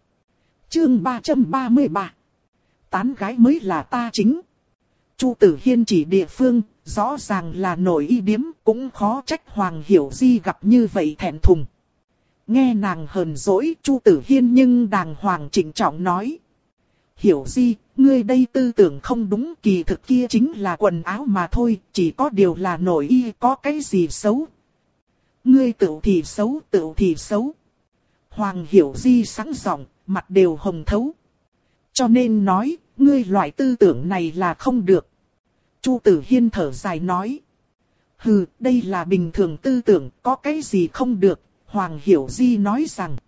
Chương ba trăm ba mươi ba. Tán gái mới là ta chính. Chu Tử Hiên chỉ địa phương, rõ ràng là nổi y điếm, cũng khó trách Hoàng Hiểu Di gặp như vậy thẹn thùng. Nghe nàng hờn dỗi, Chu Tử Hiên nhưng đàng hoàng trịnh trọng nói. Hiểu Di, ngươi đây tư tưởng không đúng, kỳ thực kia chính là quần áo mà thôi, chỉ có điều là nổi y có cái gì xấu. Ngươi tự thì xấu, tự thì xấu. Hoàng Hiểu Di sáng giọng, mặt đều hồng thấu. Cho nên nói, ngươi loại tư tưởng này là không được. Chu Tử Hiên thở dài nói. Hừ, đây là bình thường tư tưởng, có cái gì không được, Hoàng Hiểu Di nói rằng.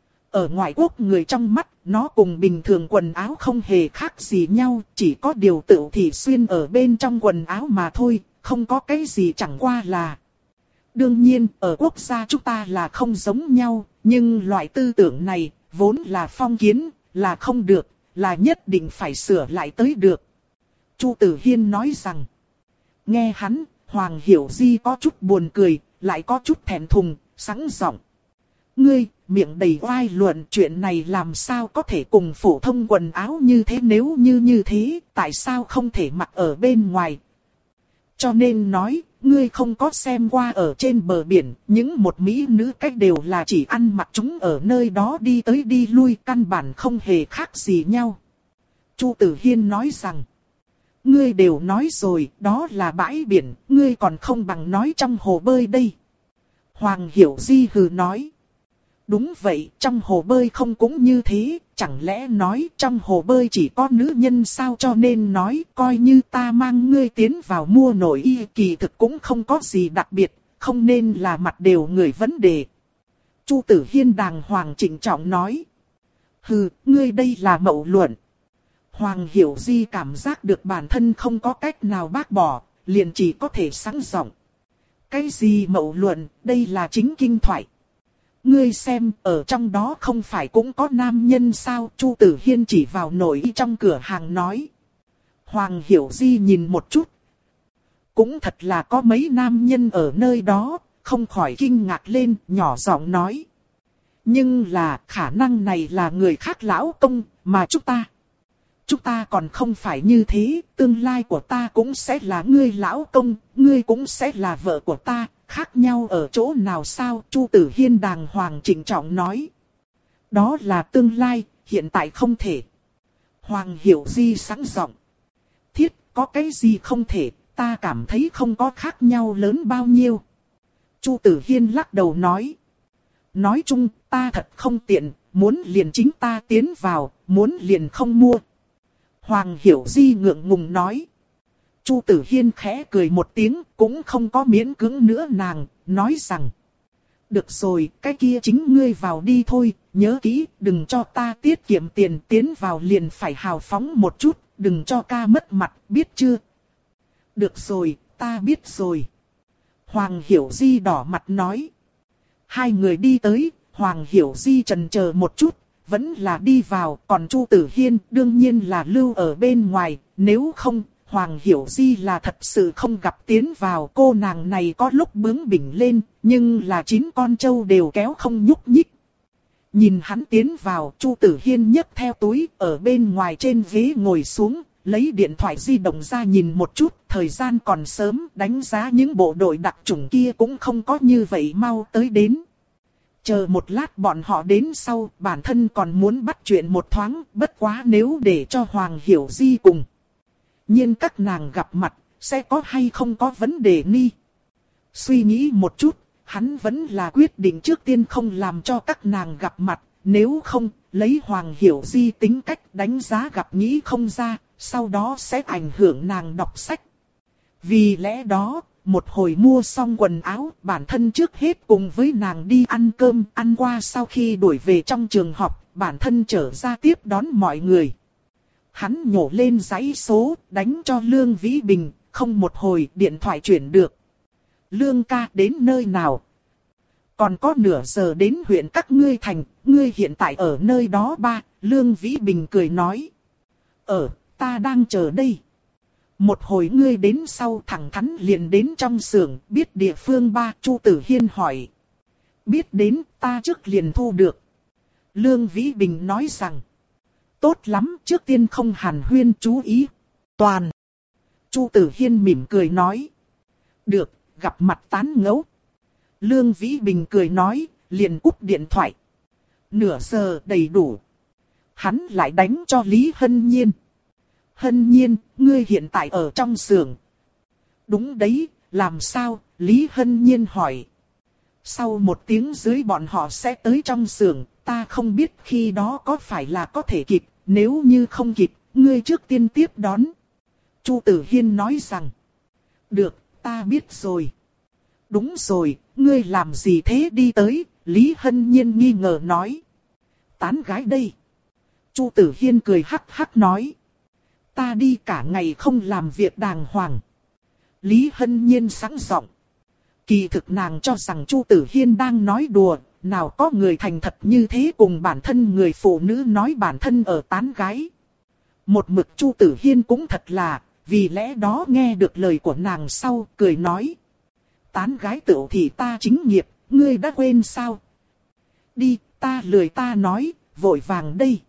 Ở ngoại quốc người trong mắt, nó cùng bình thường quần áo không hề khác gì nhau, chỉ có điều tự thì xuyên ở bên trong quần áo mà thôi, không có cái gì chẳng qua là. Đương nhiên, ở quốc gia chúng ta là không giống nhau, nhưng loại tư tưởng này, vốn là phong kiến, là không được, là nhất định phải sửa lại tới được. Chu Tử Hiên nói rằng, nghe hắn, Hoàng Hiểu Di có chút buồn cười, lại có chút thẹn thùng, sẵn giọng. Ngươi, miệng đầy oai luận, chuyện này làm sao có thể cùng phổ thông quần áo như thế, nếu như như thế, tại sao không thể mặc ở bên ngoài? Cho nên nói, ngươi không có xem qua ở trên bờ biển, những một mỹ nữ cách đều là chỉ ăn mặc chúng ở nơi đó đi tới đi lui, căn bản không hề khác gì nhau. Chu Tử Hiên nói rằng, ngươi đều nói rồi, đó là bãi biển, ngươi còn không bằng nói trong hồ bơi đây. Hoàng Hiểu Di hừ nói. Đúng vậy, trong hồ bơi không cũng như thế, chẳng lẽ nói trong hồ bơi chỉ có nữ nhân sao, cho nên nói coi như ta mang ngươi tiến vào mua nội y kỳ thực cũng không có gì đặc biệt, không nên là mặt đều người vấn đề. Chu Tử Hiên đàng hoàng trịnh trọng nói. Hừ, ngươi đây là mậu luận. Hoàng Hiểu Di cảm giác được bản thân không có cách nào bác bỏ, liền chỉ có thể sẵn giọng. Cái gì mậu luận, đây là chính kinh thoại. Ngươi xem, ở trong đó không phải cũng có nam nhân sao? Chu Tử Hiên chỉ vào nội y trong cửa hàng nói. Hoàng Hiểu Di nhìn một chút. Cũng thật là có mấy nam nhân ở nơi đó, không khỏi kinh ngạc lên, nhỏ giọng nói. Nhưng là khả năng này là người khác lão công, mà chúng ta. Chúng ta còn không phải như thế, tương lai của ta cũng sẽ là ngươi lão công, ngươi cũng sẽ là vợ của ta, khác nhau ở chỗ nào sao? Chu Tử Hiên đàng hoàng trịnh trọng nói. Đó là tương lai, hiện tại không thể. Hoàng Hiểu Di sẵn giọng. Thiết, có cái gì không thể, ta cảm thấy không có khác nhau lớn bao nhiêu. Chu Tử Hiên lắc đầu nói. Nói chung, ta thật không tiện, muốn liền chính ta tiến vào, muốn liền không mua. Hoàng Hiểu Di ngượng ngùng nói. Chu Tử Hiên khẽ cười một tiếng, cũng không có miễn cưỡng nữa nàng, nói rằng. Được rồi, cái kia chính ngươi vào đi thôi, nhớ kỹ, đừng cho ta tiết kiệm tiền, tiến vào liền phải hào phóng một chút, đừng cho ca mất mặt, biết chưa? Được rồi, ta biết rồi. Hoàng Hiểu Di đỏ mặt nói. Hai người đi tới, Hoàng Hiểu Di chần chờ một chút, vẫn là đi vào, còn Chu Tử Hiên đương nhiên là lưu ở bên ngoài, nếu không, Hoàng Hiểu Di là thật sự không gặp tiến vào. Cô nàng này có lúc bướng bỉnh lên, nhưng là chín con trâu đều kéo không nhúc nhích. Nhìn hắn tiến vào, Chu Tử Hiên nhấc theo túi, ở bên ngoài trên ghế ngồi xuống, lấy điện thoại di động ra nhìn một chút, thời gian còn sớm, đánh giá những bộ đội đặc chủng kia cũng không có như vậy mau tới đến. Chờ một lát bọn họ đến sau, bản thân còn muốn bắt chuyện một thoáng, bất quá nếu để cho Hoàng Hiểu Di cùng. Nhưng các nàng gặp mặt, sẽ có hay không có vấn đề ni. Suy nghĩ một chút, hắn vẫn là quyết định trước tiên không làm cho các nàng gặp mặt, nếu không, lấy Hoàng Hiểu Di tính cách đánh giá gặp nghĩ không ra, sau đó sẽ ảnh hưởng nàng đọc sách. Vì lẽ đó, một hồi mua xong quần áo, bản thân trước hết cùng với nàng đi ăn cơm, ăn qua sau khi đuổi về trong trường học, bản thân trở ra tiếp đón mọi người. Hắn nhổ lên dãy số, đánh cho Lương Vĩ Bình, không một hồi điện thoại chuyển được. Lương ca đến nơi nào? Còn có nửa giờ đến huyện các ngươi thành, ngươi hiện tại ở nơi đó ba, Lương Vĩ Bình cười nói. Ở, ta đang chờ đây. Một hồi ngươi đến sau thẳng thắn liền đến trong xưởng, biết địa phương ba, Chu Tử Hiên hỏi. Biết đến, ta trước liền thu được. Lương Vĩ Bình nói rằng. Tốt lắm, trước tiên không hàn huyên chú ý. Toàn. Chu Tử Hiên mỉm cười nói. Được, gặp mặt tán ngẫu. Lương Vĩ Bình cười nói, liền cúp điện thoại. Nửa giờ đầy đủ. Hắn lại đánh cho Lý Hân Nhiên. Hân Nhiên, ngươi hiện tại ở trong xưởng. Đúng đấy, làm sao? Lý Hân Nhiên hỏi. Sau một tiếng dưới bọn họ sẽ tới trong xưởng, ta không biết khi đó có phải là có thể kịp, nếu như không kịp, ngươi trước tiên tiếp đón. Chu Tử Hiên nói rằng. Được, ta biết rồi. Đúng rồi, ngươi làm gì thế đi tới? Lý Hân Nhiên nghi ngờ nói. Tán gái đây. Chu Tử Hiên cười hắc hắc nói. Ta đi cả ngày không làm việc đàng hoàng. Lý Hân Nhiên sẵn giọng. Kỳ thực nàng cho rằng Chu Tử Hiên đang nói đùa, nào có người thành thật như thế cùng bản thân người phụ nữ nói bản thân ở tán gái. Một mực Chu Tử Hiên cũng thật là, vì lẽ đó nghe được lời của nàng sau, cười nói. Tán gái tựu thì ta chính nghiệp, ngươi đã quên sao? Đi, ta lười ta nói, vội vàng đây.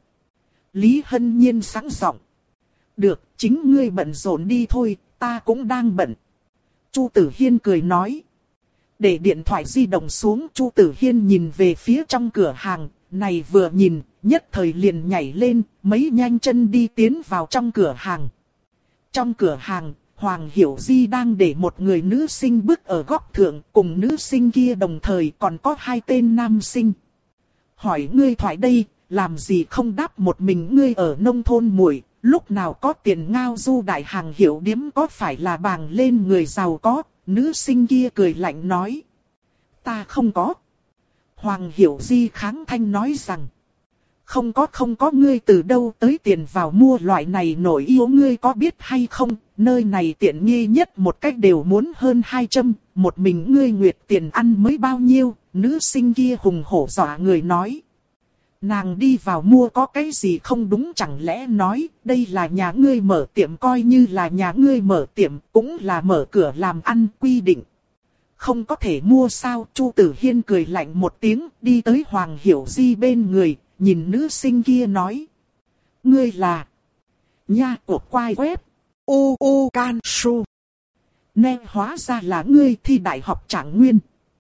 Lý Hân Nhiên sẵn giọng. Được, chính ngươi bận rộn đi thôi, ta cũng đang bận. Chu Tử Hiên cười nói. Để điện thoại di động xuống, Chu Tử Hiên nhìn về phía trong cửa hàng, này vừa nhìn, nhất thời liền nhảy lên, mấy nhanh chân đi tiến vào trong cửa hàng. Trong cửa hàng, Hoàng Hiểu Di đang để một người nữ sinh bước ở góc thượng, cùng nữ sinh kia đồng thời còn có hai tên nam sinh. hỏi ngươi thoại đây, làm gì không đáp một mình ngươi ở nông thôn muội, lúc nào có tiền ngao du đại hàng hiệu điếm có phải là bàng lên người giàu có, nữ sinh kia cười lạnh nói. Ta không có. Hoàng Hiểu Di kháng thanh nói rằng. Không có không có ngươi từ đâu tới tiền vào mua loại này nổi yếu ngươi có biết hay không, nơi này tiện nghi nhất một cách đều muốn hơn hai trăm, một mình ngươi nguyệt tiền ăn mới bao nhiêu, nữ sinh kia hùng hổ dọa người nói. Nàng đi vào mua có cái gì không đúng chẳng lẽ nói, đây là nhà ngươi mở tiệm coi như là nhà ngươi mở tiệm, cũng là mở cửa làm ăn quy định. Không có thể mua sao, Chu Tử Hiên cười lạnh một tiếng, đi tới Hoàng Hiểu Di bên người, nhìn nữ sinh kia nói. Ngươi là nha của quai web, u u can su. Nè hóa ra là ngươi thi đại học Trạng Nguyên.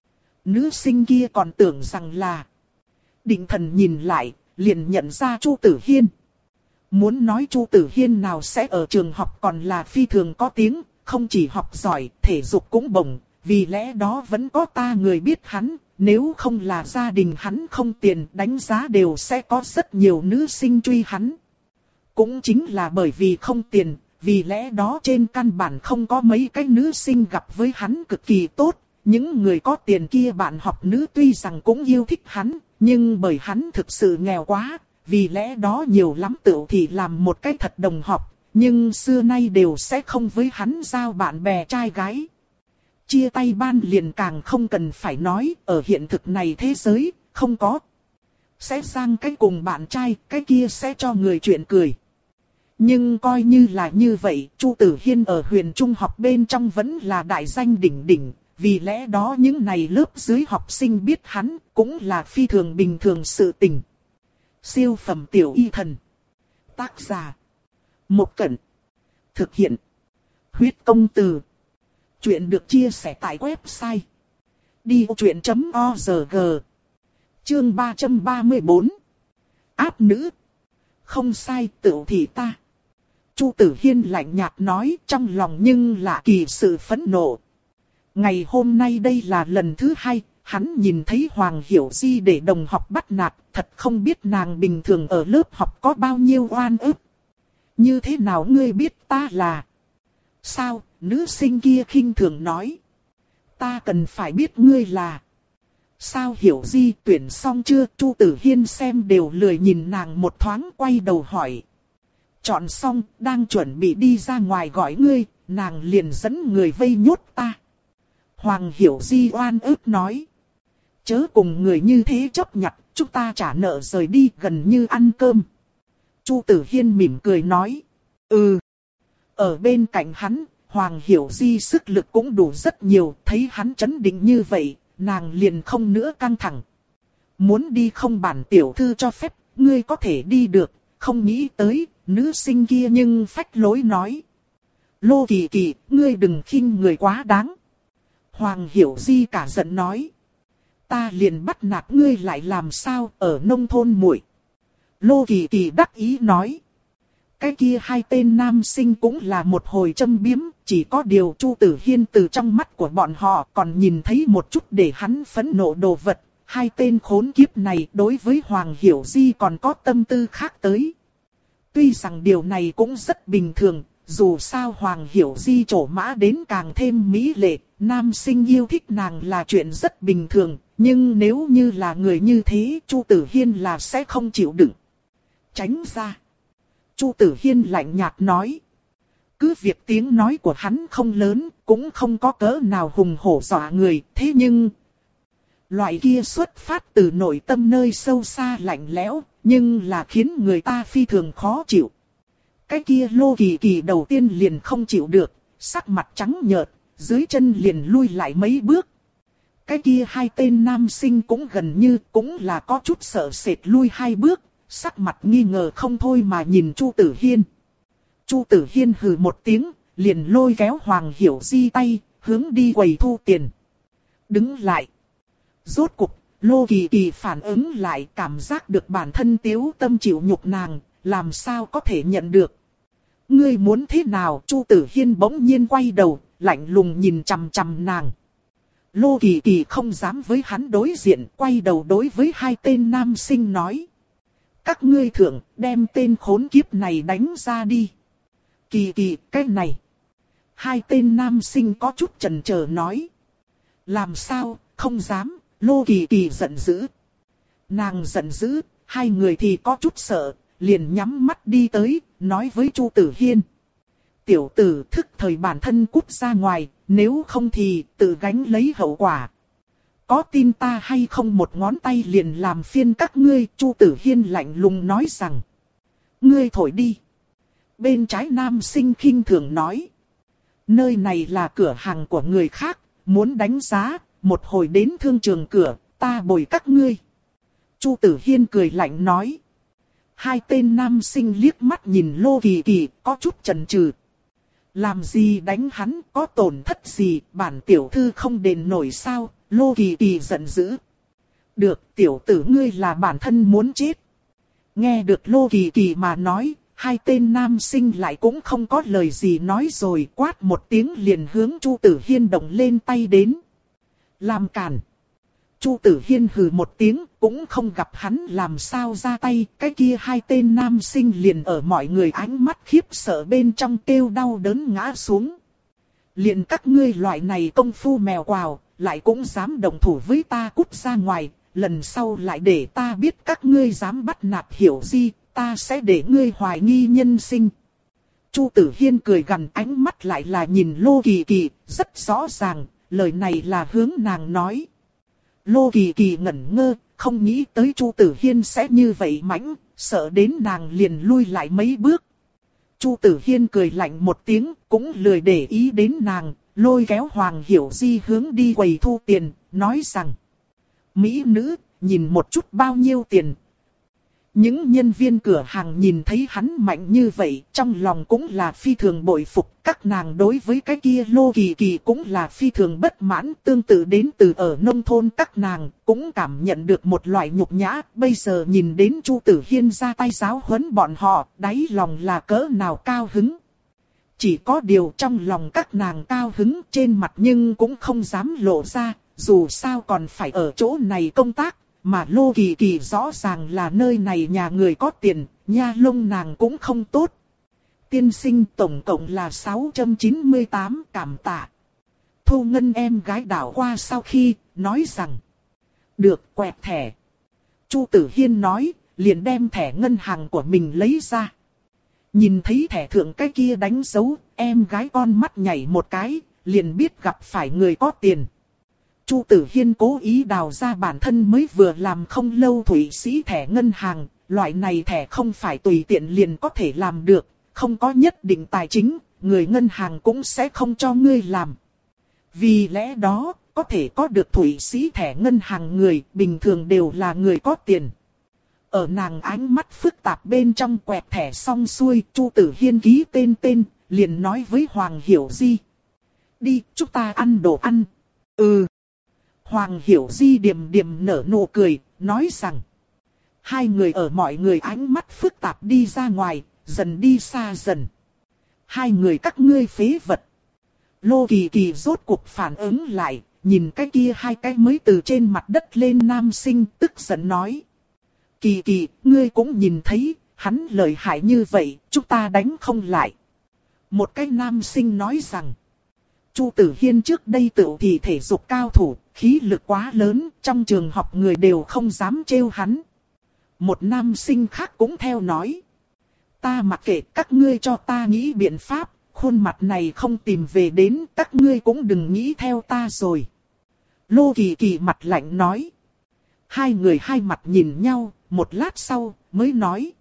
Nữ sinh kia còn tưởng rằng là. Định Thần nhìn lại, liền nhận ra Chu Tử Hiên. Muốn nói Chu Tử Hiên nào sẽ ở trường học còn là phi thường có tiếng, không chỉ học giỏi, thể dục cũng bổng, vì lẽ đó vẫn có ta người biết hắn, nếu không là gia đình hắn không tiền đánh giá đều sẽ có rất nhiều nữ sinh truy hắn. Cũng chính là bởi vì không tiền, vì lẽ đó trên căn bản không có mấy cái nữ sinh gặp với hắn cực kỳ tốt, những người có tiền kia bạn học nữ tuy rằng cũng yêu thích hắn, nhưng bởi hắn thực sự nghèo quá, vì lẽ đó nhiều lắm tựu thì làm một cái thật đồng học, nhưng xưa nay đều sẽ không với hắn giao bạn bè trai gái. Chia tay ban liền càng không cần phải nói, ở hiện thực này thế giới, không có. Sẽ sang cái cùng bạn trai, cái kia sẽ cho người chuyện cười. Nhưng coi như là như vậy, Chu Tử Hiên ở huyền trung học bên trong vẫn là đại danh đỉnh đỉnh, vì lẽ đó những này lớp dưới học sinh biết hắn, cũng là phi thường bình thường sự tình. Siêu phẩm tiểu y thần. Tác giả. Một Cẩn. Thực hiện. Huyết công từ. Chuyện được chia sẻ tại website đi vô chuyện chấm org. Chương ba trăm ba mươi bốn. Áp nữ. Không sai, tựu thì ta. Chu Tử Hiên lạnh nhạt nói, trong lòng nhưng lạ kỳ sự phẫn nộ. Ngày hôm nay đây là lần thứ hai, hắn nhìn thấy Hoàng Hiểu Di để đồng học bắt nạt, thật không biết nàng bình thường ở lớp học có bao nhiêu oan ức. Như thế nào ngươi biết ta là? Sao, nữ sinh kia khinh thường nói. Ta cần phải biết ngươi là. Sao Hiểu Di tuyển xong chưa? Chu Tử Hiên xem đều lười nhìn nàng một thoáng, quay đầu hỏi. Chọn xong, đang chuẩn bị đi ra ngoài gọi ngươi, nàng liền dẫn người vây nhốt ta. Hoàng Hiểu Di oan ức nói. Chớ cùng người như thế chấp nhặt, chúng ta trả nợ rời đi gần như ăn cơm. Chu Tử Hiên mỉm cười nói. Ừ. Ở bên cạnh hắn, Hoàng Hiểu Di sức lực cũng đủ rất nhiều, thấy hắn trấn định như vậy, nàng liền không nữa căng thẳng. Muốn đi không bản tiểu thư cho phép, ngươi có thể đi được, không nghĩ tới, nữ sinh kia nhưng phách lối nói. Lô Kỳ Kỳ, ngươi đừng khinh người quá đáng. Hoàng Hiểu Di cả giận nói. Ta liền bắt nạt ngươi lại làm sao ở nông thôn muội. Lô Kỳ Kỳ đắc ý nói. Cái kia hai tên nam sinh cũng là một hồi châm biếm, chỉ có điều Chu Tử Hiên từ trong mắt của bọn họ còn nhìn thấy một chút để hắn phẫn nộ đồ vật. Hai tên khốn kiếp này đối với Hoàng Hiểu Di còn có tâm tư khác tới. Tuy rằng điều này cũng rất bình thường, dù sao Hoàng Hiểu Di trổ mã đến càng thêm mỹ lệ, nam sinh yêu thích nàng là chuyện rất bình thường, nhưng nếu như là người như thế, Chu Tử Hiên là sẽ không chịu đựng. Tránh ra. Chu Tử Hiên lạnh nhạt nói. Cứ việc tiếng nói của hắn không lớn, cũng không có cỡ nào hùng hổ dọa người, thế nhưng... Loại kia xuất phát từ nội tâm nơi sâu xa lạnh lẽo, nhưng là khiến người ta phi thường khó chịu. Cái kia Lô Kỳ Kỳ đầu tiên liền không chịu được, sắc mặt trắng nhợt, dưới chân liền lui lại mấy bước. Cái kia hai tên nam sinh cũng gần như cũng là có chút sợ sệt lui hai bước, sắc mặt nghi ngờ không thôi mà nhìn Chu Tử Hiên. Chu Tử Hiên hừ một tiếng, liền lôi kéo Hoàng Hiểu Di tay, hướng đi quầy thu tiền. Đứng lại. Rốt cục, Lô Kỳ Kỳ phản ứng lại, cảm giác được bản thân tiếu tâm chịu nhục nàng, làm sao có thể nhận được. Ngươi muốn thế nào? Chu Tử Hiên bỗng nhiên quay đầu, lạnh lùng nhìn chằm chằm nàng. Lô Kỳ Kỳ không dám với hắn đối diện, quay đầu đối với hai tên nam sinh nói. Các ngươi thượng, đem tên khốn kiếp này đánh ra đi. Kỳ Kỳ, cái này. Hai tên nam sinh có chút chần chờ nói. Làm sao, không dám, Lô Kỳ Kỳ giận dữ. Nàng giận dữ, hai người thì có chút sợ, liền nhắm mắt đi tới, nói với Chu Tử Hiên. Tiểu tử thức thời bản thân cút ra ngoài, nếu không thì tự gánh lấy hậu quả. Có tin ta hay không một ngón tay liền làm phiên các ngươi, Chu Tử Hiên lạnh lùng nói rằng. Ngươi thổi đi. Bên trái nam sinh khinh thường nói. Nơi này là cửa hàng của người khác, muốn đánh giá, một hồi đến thương trường cửa, ta bồi các ngươi. Chu Tử Hiên cười lạnh nói. Hai tên nam sinh liếc mắt nhìn Lô Kỳ Kỳ, có chút chần chừ. Làm gì đánh hắn, có tổn thất gì, bản tiểu thư không đền nổi sao, Lô Kỳ Kỳ giận dữ. Được, tiểu tử ngươi là bản thân muốn chết. Nghe được Lô Kỳ Kỳ mà nói, hai tên nam sinh lại cũng không có lời gì nói rồi, quát một tiếng liền hướng Chu Tử Hiên động lên tay đến. Làm cản. Chu Tử Hiên hừ một tiếng, cũng không gặp hắn làm sao ra tay, cái kia hai tên nam sinh liền ở mọi người ánh mắt khiếp sợ bên trong kêu đau đớn ngã xuống. Liền các ngươi loại này công phu mèo quào, lại cũng dám động thủ với ta, cút ra ngoài, lần sau lại để ta biết các ngươi dám bắt nạt Hiểu Di, ta sẽ để ngươi hoài nghi nhân sinh. Chu Tử Hiên cười gằn, ánh mắt lại là nhìn Lô Kỳ Kỳ, rất rõ ràng, lời này là hướng nàng nói. Lô Kỳ Kỳ ngẩn ngơ, không nghĩ tới Chu Tử Hiên sẽ như vậy mãnh, sợ đến nàng liền lui lại mấy bước. Chu Tử Hiên cười lạnh một tiếng, cũng lười để ý đến nàng, lôi kéo Hoàng Hiểu Di hướng đi quầy thu tiền, nói rằng. Mỹ nữ, nhìn một chút bao nhiêu tiền. Những nhân viên cửa hàng nhìn thấy hắn mạnh như vậy, trong lòng cũng là phi thường bội phục. Các nàng đối với cái kia Lô Kỳ Kỳ cũng là phi thường bất mãn, tương tự đến từ ở nông thôn các nàng, cũng cảm nhận được một loại nhục nhã. Bây giờ nhìn đến Chu Tử Hiên ra tay giáo huấn bọn họ, đáy lòng là cỡ nào cao hứng. Chỉ có điều trong lòng các nàng cao hứng, trên mặt nhưng cũng không dám lộ ra, dù sao còn phải ở chỗ này công tác. Mà Lô Kỳ Kỳ rõ ràng là nơi này nhà người có tiền, nha lông nàng cũng không tốt. Tiên sinh tổng cộng là sáu trăm chín mươi tám, cảm tạ. Thu Ngân em gái đảo qua sau khi, nói rằng. Được, quẹt thẻ. Chu Tử Hiên nói, liền đem thẻ ngân hàng của mình lấy ra. Nhìn thấy thẻ thượng cái kia đánh dấu, em gái con mắt nhảy một cái, liền biết gặp phải người có tiền. Chu Tử Hiên cố ý đào ra bản thân mới vừa làm không lâu Thụy Sĩ thẻ ngân hàng, loại này thẻ không phải tùy tiện liền có thể làm được, không có nhất định tài chính, người ngân hàng cũng sẽ không cho ngươi làm. Vì lẽ đó, có thể có được Thụy Sĩ thẻ ngân hàng người, bình thường đều là người có tiền. Ở nàng ánh mắt phức tạp bên trong quẹt thẻ xong xuôi, Chu Tử Hiên ký tên tên, liền nói với Hoàng Hiểu Di. Đi, chúng ta ăn đồ ăn. Ừ. Hoàng Hiểu Di điềm điềm nở nụ cười, nói rằng. Hai người ở mọi người ánh mắt phức tạp đi ra ngoài, dần đi xa dần. Hai người các ngươi phế vật. Lô Kỳ Kỳ rốt cuộc phản ứng lại, nhìn cái kia hai cái mới từ trên mặt đất lên nam sinh, tức giận nói. Kỳ Kỳ, ngươi cũng nhìn thấy, hắn lợi hại như vậy, chúng ta đánh không lại. Một cái nam sinh nói rằng. Chu Tử Hiên trước đây tự thì thể dục cao thủ, khí lực quá lớn, trong trường học người đều không dám trêu hắn. Một nam sinh khác cũng theo nói. Ta mặc kệ, các ngươi cho ta nghĩ biện pháp, khuôn mặt này không tìm về đến, các ngươi cũng đừng nghĩ theo ta rồi. Lô Kỳ Kỳ mặt lạnh nói. Hai người hai mặt nhìn nhau, một lát sau, mới nói.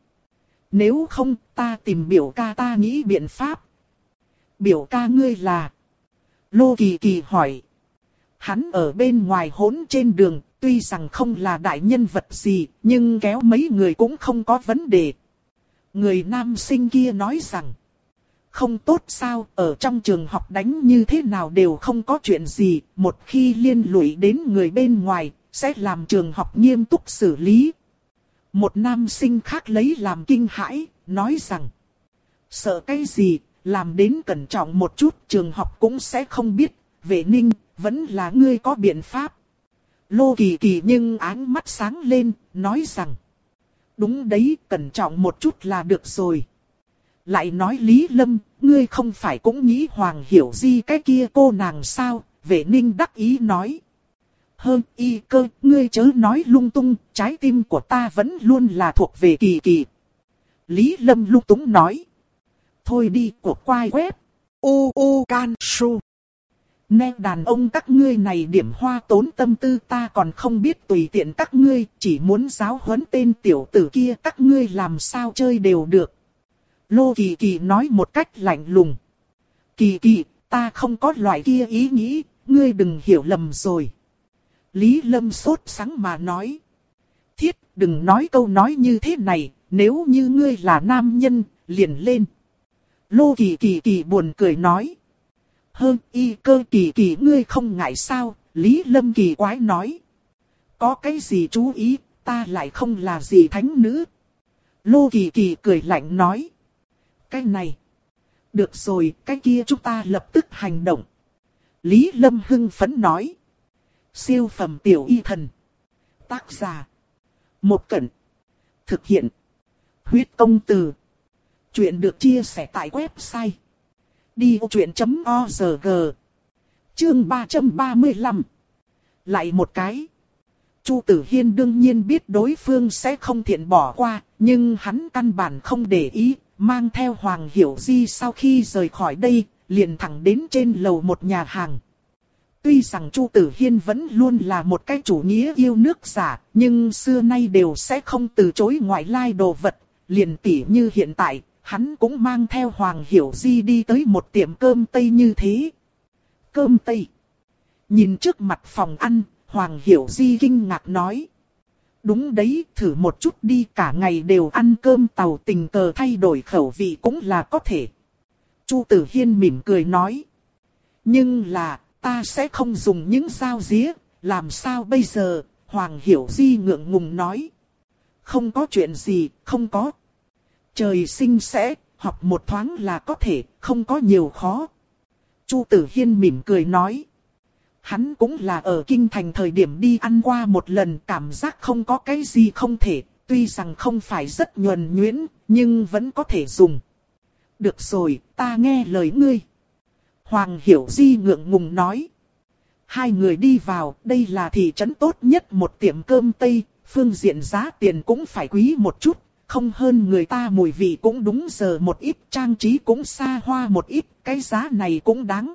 Nếu không, ta tìm biểu ca ta nghĩ biện pháp. Biểu ca ngươi là... Lô Kỳ Kỳ hỏi. Hắn ở bên ngoài hỗn trên đường, tuy rằng không là đại nhân vật gì, nhưng kéo mấy người cũng không có vấn đề. Người nam sinh kia nói rằng. Không tốt sao, ở trong trường học đánh như thế nào đều không có chuyện gì, một khi liên lụy đến người bên ngoài, sẽ làm trường học nghiêm túc xử lý. Một nam sinh khác lấy làm kinh hãi, nói rằng. Sợ cái gì, làm đến cẩn trọng một chút, trường học cũng sẽ không biết, Vệ Ninh, vẫn là ngươi có biện pháp. Lô Kỳ Kỳ nhưng ánh mắt sáng lên, nói rằng. Đúng đấy, cẩn trọng một chút là được rồi. Lại nói Lý Lâm, ngươi không phải cũng nghĩ Hoàng Hiểu Di cái kia cô nàng sao? Vệ Ninh đắc ý nói. Hơn y cơ, ngươi chớ nói lung tung, trái tim của ta vẫn luôn là thuộc về Kỳ Kỳ. Lý Lâm lung túng nói. Thôi đi, của quai web. U U Can Su. Nè đàn ông các ngươi này điểm hoa tốn tâm tư, ta còn không biết tùy tiện các ngươi, chỉ muốn giáo huấn tên tiểu tử kia, các ngươi làm sao chơi đều được. Lô Kỳ Kỳ nói một cách lạnh lùng. Kỳ Kỳ, ta không có loại kia ý nghĩ, ngươi đừng hiểu lầm rồi. Lý Lâm sốt sắng mà nói. Thiết, đừng nói câu nói như thế này, nếu như ngươi là nam nhân, liền lên. Lô Kỳ Kỳ Kỳ buồn cười nói. Hơn y cơ Kỳ Kỳ ngươi không ngại sao, Lý Lâm kỳ quái nói. Có cái gì chú ý, ta lại không là gì thánh nữ. Lô Kỳ Kỳ cười lạnh nói. Cái này. Được rồi, cái kia chúng ta lập tức hành động. Lý Lâm hưng phấn nói. Siêu phẩm tiểu y thần. Tác giả. Một Cẩn. Thực hiện. Huyết công từ. Chuyện được chia sẻ tại website. đi ô chuyện chấm o rờ giê. Chương ba trăm ba mươi lăm. Lại một cái. Chu Tử Hiên đương nhiên biết đối phương sẽ không thiện bỏ qua, nhưng hắn căn bản không để ý, mang theo Hoàng Hiểu Di sau khi rời khỏi đây, liền thẳng đến trên lầu một nhà hàng. Tuy rằng Chu Tử Hiên vẫn luôn là một cái chủ nghĩa yêu nước giả, nhưng xưa nay đều sẽ không từ chối ngoại lai đồ vật, liền tỉ như hiện tại, hắn cũng mang theo Hoàng Hiểu Di đi tới một tiệm cơm Tây như thế. Cơm Tây. Nhìn trước mặt phòng ăn, Hoàng Hiểu Di kinh ngạc nói. Đúng đấy, thử một chút đi, cả ngày đều ăn cơm tàu, tình cờ thay đổi khẩu vị cũng là có thể. Chu Tử Hiên mỉm cười nói. Nhưng là, ta sẽ không dùng những dao día, làm sao bây giờ? Hoàng Hiểu Di ngượng ngùng nói. Không có chuyện gì, không có. Trời sinh sẽ, học một thoáng là có thể, không có nhiều khó. Chu Tử Hiên mỉm cười nói. Hắn cũng là ở kinh thành thời điểm đi ăn qua một lần, cảm giác không có cái gì không thể, tuy rằng không phải rất nhuần nhuyễn, nhưng vẫn có thể dùng. Được rồi, ta nghe lời ngươi. Hoàng Hiểu Di ngượng ngùng nói. Hai người đi vào, đây là thị trấn tốt nhất một tiệm cơm Tây, phương diện giá tiền cũng phải quý một chút, không hơn người ta mùi vị cũng đúng giờ một ít, trang trí cũng xa hoa một ít, cái giá này cũng đáng.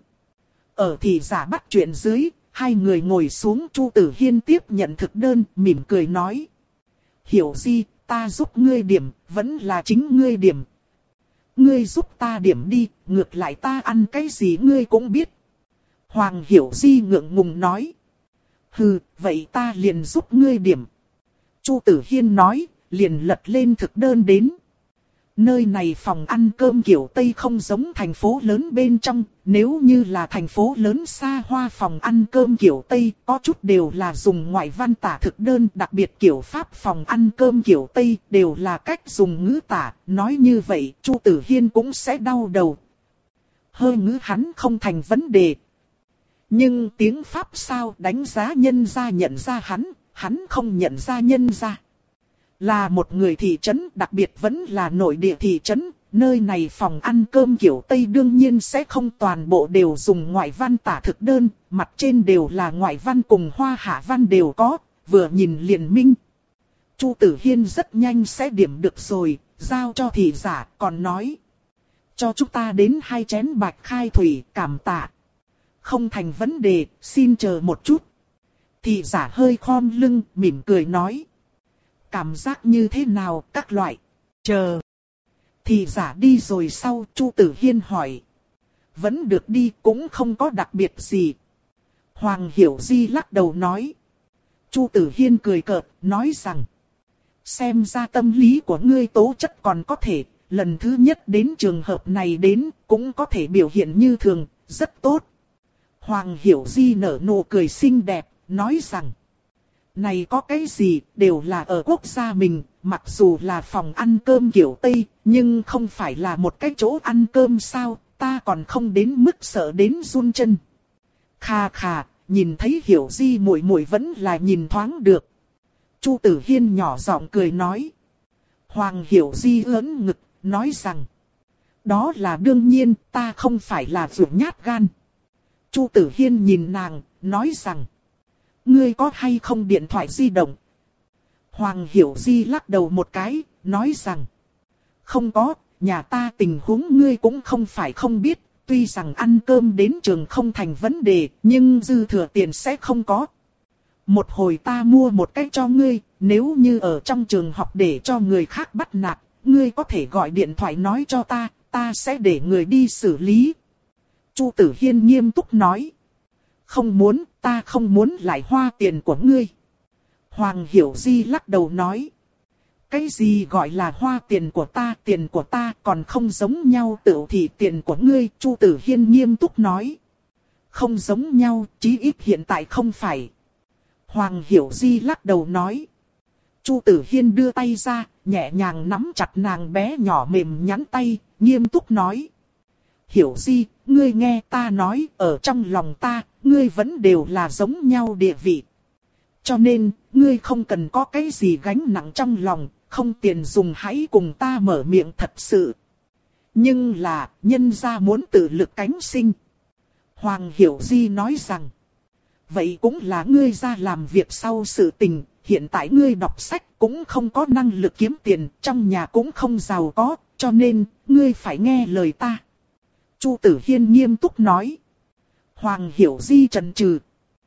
Ở thị giả bắt chuyện dưới, hai người ngồi xuống, Chu Tử Hiên tiếp nhận thực đơn, mỉm cười nói. Hiểu Di, ta giúp ngươi điểm, vẫn là chính ngươi điểm. Ngươi giúp ta điểm đi, ngược lại ta ăn cái gì ngươi cũng biết. Hoàng Hiểu Di ngượng ngùng nói. Hừ, vậy ta liền giúp ngươi điểm. Chu Tử Hiên nói, liền lật lên thực đơn đến. Nơi này phòng ăn cơm kiểu Tây không giống thành phố lớn bên trong, nếu như là thành phố lớn xa hoa phòng ăn cơm kiểu Tây, có chút đều là dùng ngoại văn tả thực đơn, đặc biệt kiểu Pháp phòng ăn cơm kiểu Tây đều là cách dùng ngữ tả, nói như vậy Chu Tử Hiên cũng sẽ đau đầu. Hơi ngữ hắn không thành vấn đề. Nhưng tiếng Pháp sao đánh giá nhân ra nhận ra hắn, hắn không nhận ra nhân ra. Là một người thị trấn, đặc biệt vẫn là nội địa thị trấn, nơi này phòng ăn cơm kiểu Tây đương nhiên sẽ không toàn bộ đều dùng ngoại văn tả thực đơn, mặt trên đều là ngoại văn cùng hoa hạ văn đều có, vừa nhìn liền minh. Chu Tử Hiên rất nhanh sẽ điểm được rồi, giao cho thị giả, còn nói. Cho chúng ta đến hai chén bạch khai thủy, cảm tạ. Không thành vấn đề, xin chờ một chút. Thị giả hơi khom lưng, mỉm cười nói. Cảm giác như thế nào các loại? Chờ. Thị giả đi rồi sau, Chu Tử Hiên hỏi. Vẫn được đi, cũng không có đặc biệt gì. Hoàng Hiểu Di lắc đầu nói. Chu Tử Hiên cười cợt, nói rằng. Xem ra tâm lý của ngươi tố chất còn có thể, lần thứ nhất đến trường hợp này đến, cũng có thể biểu hiện như thường, rất tốt. Hoàng Hiểu Di nở nụ cười xinh đẹp, nói rằng. Này có cái gì, đều là ở quốc gia mình, mặc dù là phòng ăn cơm kiểu Tây, nhưng không phải là một cái chỗ ăn cơm sao, ta còn không đến mức sợ đến run chân. Khà khà, nhìn thấy Hiểu Di muội muội vẫn là nhìn thoáng được. Chu Tử Hiên nhỏ giọng cười nói. Hoàng Hiểu Di ưỡn ngực, nói rằng. Đó là đương nhiên, ta không phải là ruột nhát gan. Chu Tử Hiên nhìn nàng, nói rằng. Ngươi có hay không điện thoại di động? Hoàng Hiểu Di lắc đầu một cái, nói rằng. Không có, nhà ta tình huống ngươi cũng không phải không biết. Tuy rằng ăn cơm đến trường không thành vấn đề, nhưng dư thừa tiền sẽ không có. Một hồi ta mua một cái cho ngươi, nếu như ở trong trường học để cho người khác bắt nạt, ngươi có thể gọi điện thoại nói cho ta, ta sẽ để người đi xử lý. Chu Tử Hiên nghiêm túc nói. Không muốn, ta không muốn lại hoa tiền của ngươi. Hoàng Hiểu Di lắc đầu nói. Cái gì gọi là hoa tiền của ta, tiền của ta còn không giống nhau tựu thì tiền của ngươi, Chu Tử Hiên nghiêm túc nói. Không giống nhau, chí ít hiện tại không phải. Hoàng Hiểu Di lắc đầu nói. Chu Tử Hiên đưa tay ra, nhẹ nhàng nắm chặt nàng bé nhỏ mềm nhắn tay, nghiêm túc nói. Hiểu Di, ngươi nghe ta nói, ở trong lòng ta, ngươi vẫn đều là giống nhau địa vị. Cho nên, ngươi không cần có cái gì gánh nặng trong lòng, không tiền dùng hãy cùng ta mở miệng thật sự. Nhưng là, nhân gia muốn tự lực cánh sinh. Hoàng Hiểu Di nói rằng. Vậy cũng là ngươi ra làm việc sau sự tình, hiện tại ngươi đọc sách cũng không có năng lực kiếm tiền, trong nhà cũng không giàu có, cho nên, ngươi phải nghe lời ta. Chu Tử Hiên nghiêm túc nói. Hoàng Hiểu Di chần chừ.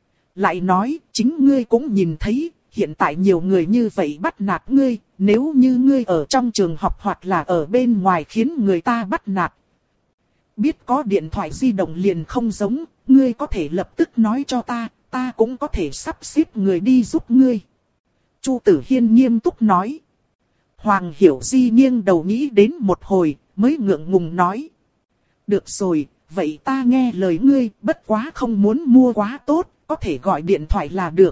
Lại nói, chính ngươi cũng nhìn thấy, hiện tại nhiều người như vậy bắt nạt ngươi, nếu như ngươi ở trong trường học hoặc là ở bên ngoài khiến người ta bắt nạt. Biết có điện thoại di động liền không giống, ngươi có thể lập tức nói cho ta, ta cũng có thể sắp xếp người đi giúp ngươi. Chu Tử Hiên nghiêm túc nói. Hoàng Hiểu Di nghiêng đầu nghĩ đến một hồi, mới ngượng ngùng nói. Được rồi, vậy ta nghe lời ngươi, bất quá không muốn mua quá tốt, có thể gọi điện thoại là được.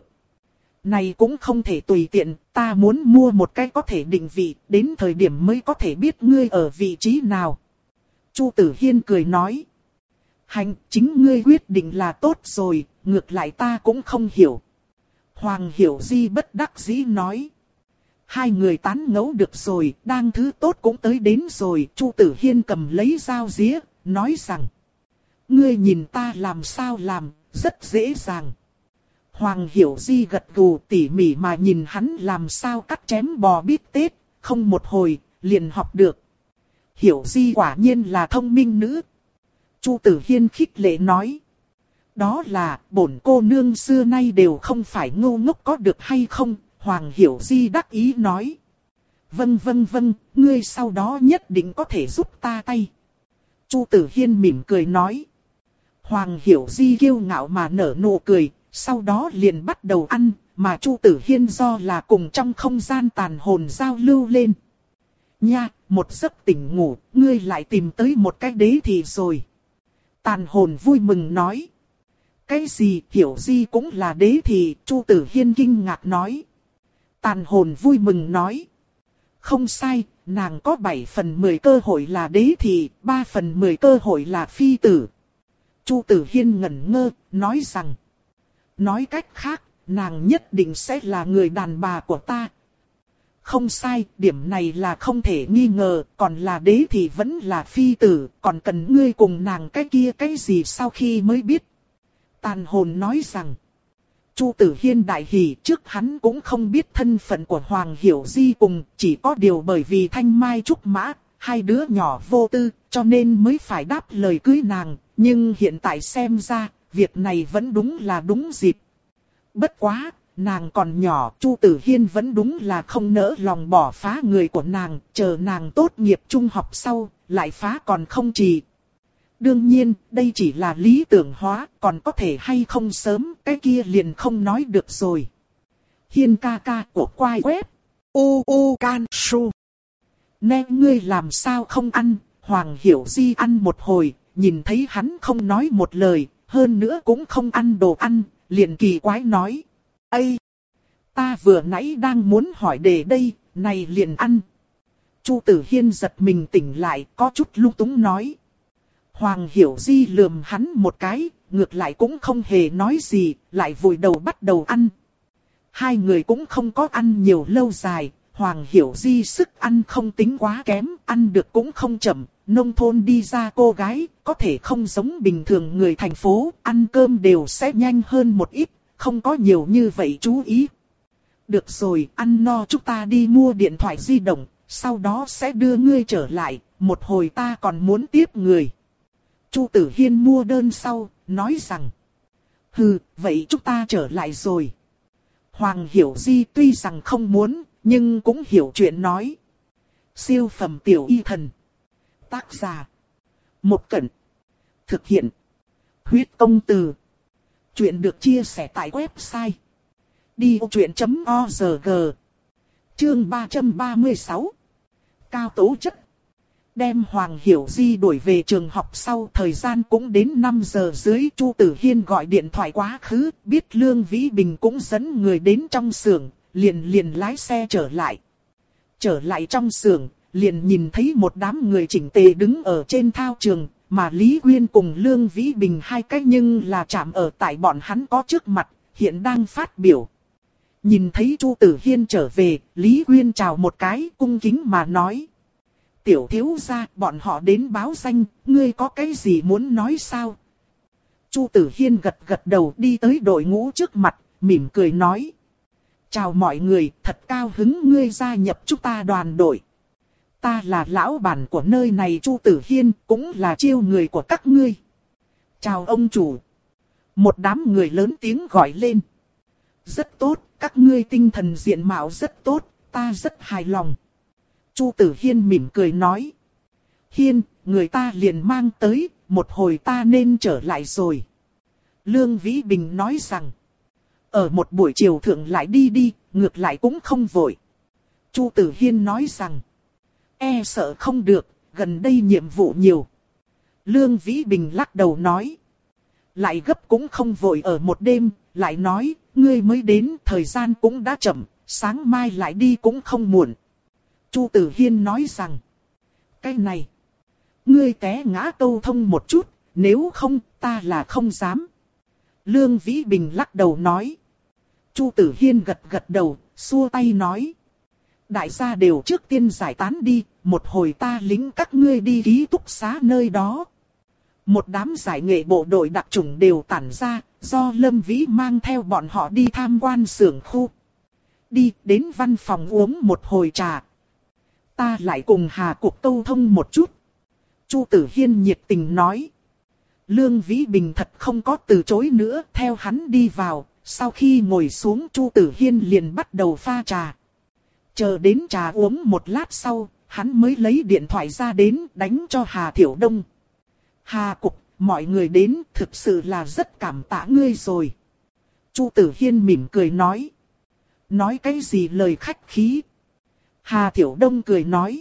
Này cũng không thể tùy tiện, ta muốn mua một cái có thể định vị, đến thời điểm mới có thể biết ngươi ở vị trí nào. Chu Tử Hiên cười nói. Hành, chính ngươi quyết định là tốt rồi, ngược lại ta cũng không hiểu. Hoàng Hiểu Di bất đắc dĩ nói. Hai người tán ngẫu được rồi, đang thứ tốt cũng tới đến rồi. Chu Tử Hiên cầm lấy dao dĩa, nói rằng. Ngươi nhìn ta làm sao làm, rất dễ dàng. Hoàng Hiểu Di gật gù tỉ mỉ mà nhìn hắn làm sao cắt chém bò bít tết, không một hồi, liền học được. Hiểu Di quả nhiên là thông minh nữ. Chu Tử Hiên khích lệ nói. Đó là, bổn cô nương xưa nay đều không phải ngu ngốc có được hay không, Hoàng Hiểu Di đắc ý nói. Vâng vâng vâng, ngươi sau đó nhất định có thể giúp ta tay. Chu Tử Hiên mỉm cười nói. Hoàng Hiểu Di kiêu ngạo mà nở nụ cười, sau đó liền bắt đầu ăn, mà Chu Tử Hiên do là cùng trong không gian tàn hồn giao lưu lên. Nha, một giấc tỉnh ngủ, ngươi lại tìm tới một cái đế thì rồi. Tàn hồn vui mừng nói. Cái gì, Hiểu Di cũng là đế thì, Chu Tử Hiên kinh ngạc nói. Tàn hồn vui mừng nói. Không sai, nàng có bảy phần mười cơ hội là đế thì, ba phần mười cơ hội là phi tử. Chu Tử Hiên ngẩn ngơ, nói rằng. Nói cách khác, nàng nhất định sẽ là người đàn bà của ta. Không sai, điểm này là không thể nghi ngờ, còn là đế thì vẫn là phi tử, còn cần ngươi cùng nàng cái kia cái gì sau khi mới biết. Tàn hồn nói rằng. Chu Tử Hiên đại hỉ, trước hắn cũng không biết thân phận của Hoàng Hiểu Di cùng, chỉ có điều bởi vì thanh mai trúc mã, hai đứa nhỏ vô tư, cho nên mới phải đáp lời cưới nàng, nhưng hiện tại xem ra, việc này vẫn đúng là đúng dịp. Bất quá, nàng còn nhỏ, Chu Tử Hiên vẫn đúng là không nỡ lòng bỏ phá người của nàng, chờ nàng tốt nghiệp trung học sau, lại phá còn không trì. Đương nhiên, đây chỉ là lý tưởng hóa, còn có thể hay không sớm, cái kia liền không nói được rồi. Hiên ca ca của quai web. U U Can Su. Nè ngươi làm sao không ăn, Hoàng Hiểu Di ăn một hồi, nhìn thấy hắn không nói một lời, hơn nữa cũng không ăn đồ ăn, liền kỳ quái nói. Ây! Ta vừa nãy đang muốn hỏi đề đây, này liền ăn. Chu Tử Hiên giật mình tỉnh lại, có chút lung túng nói. Hoàng Hiểu Di lườm hắn một cái, ngược lại cũng không hề nói gì, lại vùi đầu bắt đầu ăn. Hai người cũng không có ăn nhiều lâu dài, Hoàng Hiểu Di sức ăn không tính quá kém, ăn được cũng không chậm, nông thôn đi ra cô gái, có thể không giống bình thường người thành phố, ăn cơm đều sẽ nhanh hơn một ít, không có nhiều như vậy chú ý. Được rồi, ăn no chúng ta đi mua điện thoại di động, sau đó sẽ đưa ngươi trở lại, một hồi ta còn muốn tiếp người. Chu Tử Hiên mua đơn sau, nói rằng, hừ, vậy chúng ta trở lại rồi. Hoàng Hiểu Di tuy rằng không muốn, nhưng cũng hiểu chuyện nói. Siêu phẩm tiểu y thần. Tác giả. Một Cẩn. Thực hiện. Huyết công từ. Chuyện được chia sẻ tại website. đi ô chuyện chấm org. Chương ba trăm ba mươi sáu. Cao tố chất. Đem Hoàng Hiểu Di đuổi về trường học sau thời gian cũng đến năm giờ dưới. Chu Tử Hiên gọi điện thoại quá khứ, biết Lương Vĩ Bình cũng dẫn người đến trong xưởng, liền liền lái xe trở lại. Trở lại trong xưởng, liền nhìn thấy một đám người chỉnh tề đứng ở trên thao trường, mà Lý Quyên cùng Lương Vĩ Bình hai cái nhưng là chạm ở tại bọn hắn có trước mặt, hiện đang phát biểu. Nhìn thấy Chu Tử Hiên trở về, Lý Quyên chào một cái, cung kính mà nói. Tiểu thiếu gia, bọn họ đến báo danh, ngươi có cái gì muốn nói sao? Chu Tử Hiên gật gật đầu đi tới đội ngũ trước mặt, mỉm cười nói. Chào mọi người, thật cao hứng ngươi gia nhập chúng ta đoàn đội. Ta là lão bản của nơi này Chu Tử Hiên, cũng là chiêu người của các ngươi. Chào ông chủ. Một đám người lớn tiếng gọi lên. Rất tốt, các ngươi tinh thần diện mạo rất tốt, ta rất hài lòng. Chu Tử Hiên mỉm cười nói. Hiên, người ta liền mang tới, một hồi ta nên trở lại rồi. Lương Vĩ Bình nói rằng. Ở một buổi chiều thượng lại đi đi, ngược lại cũng không vội. Chu Tử Hiên nói rằng. E sợ không được, gần đây nhiệm vụ nhiều. Lương Vĩ Bình lắc đầu nói. Lại gấp cũng không vội ở một đêm, lại nói, ngươi mới đến, thời gian cũng đã chậm, sáng mai lại đi cũng không muộn. Chu Tử Hiên nói rằng. Cái này, ngươi té ngã câu thông một chút, nếu không, ta là không dám. Lương Vĩ Bình lắc đầu nói. Chu Tử Hiên gật gật đầu, xua tay nói. Đại gia đều trước tiên giải tán đi, một hồi ta lính các ngươi đi ký túc xá nơi đó. Một đám giải nghệ bộ đội đặc chủng đều tản ra, do Lâm Vĩ mang theo bọn họ đi tham quan xưởng khu. Đi đến văn phòng uống một hồi trà. Ta lại cùng Hà Cục câu thông một chút. Chu Tử Hiên nhiệt tình nói. Lương Vĩ Bình thật không có từ chối nữa, theo hắn đi vào. Sau khi ngồi xuống Chu Tử Hiên liền bắt đầu pha trà. Chờ đến trà uống một lát sau, hắn mới lấy điện thoại ra đến đánh cho Hà Thiểu Đông. Hà Cục, mọi người đến thực sự là rất cảm tạ ngươi rồi. Chu Tử Hiên mỉm cười nói. Nói cái gì lời khách khí. Hà Thiểu Đông cười nói.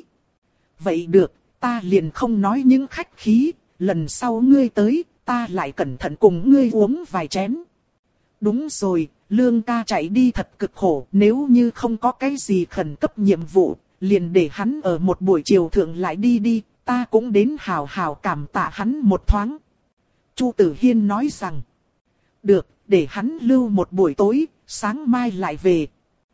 Vậy được, ta liền không nói những khách khí, lần sau ngươi tới, ta lại cẩn thận cùng ngươi uống vài chén. Đúng rồi, Lương ca chạy đi thật cực khổ, nếu như không có cái gì khẩn cấp nhiệm vụ, liền để hắn ở một buổi chiều thượng lại đi đi, ta cũng đến hào hào cảm tạ hắn một thoáng. Chu Tử Hiên nói rằng, được, để hắn lưu một buổi tối, sáng mai lại về.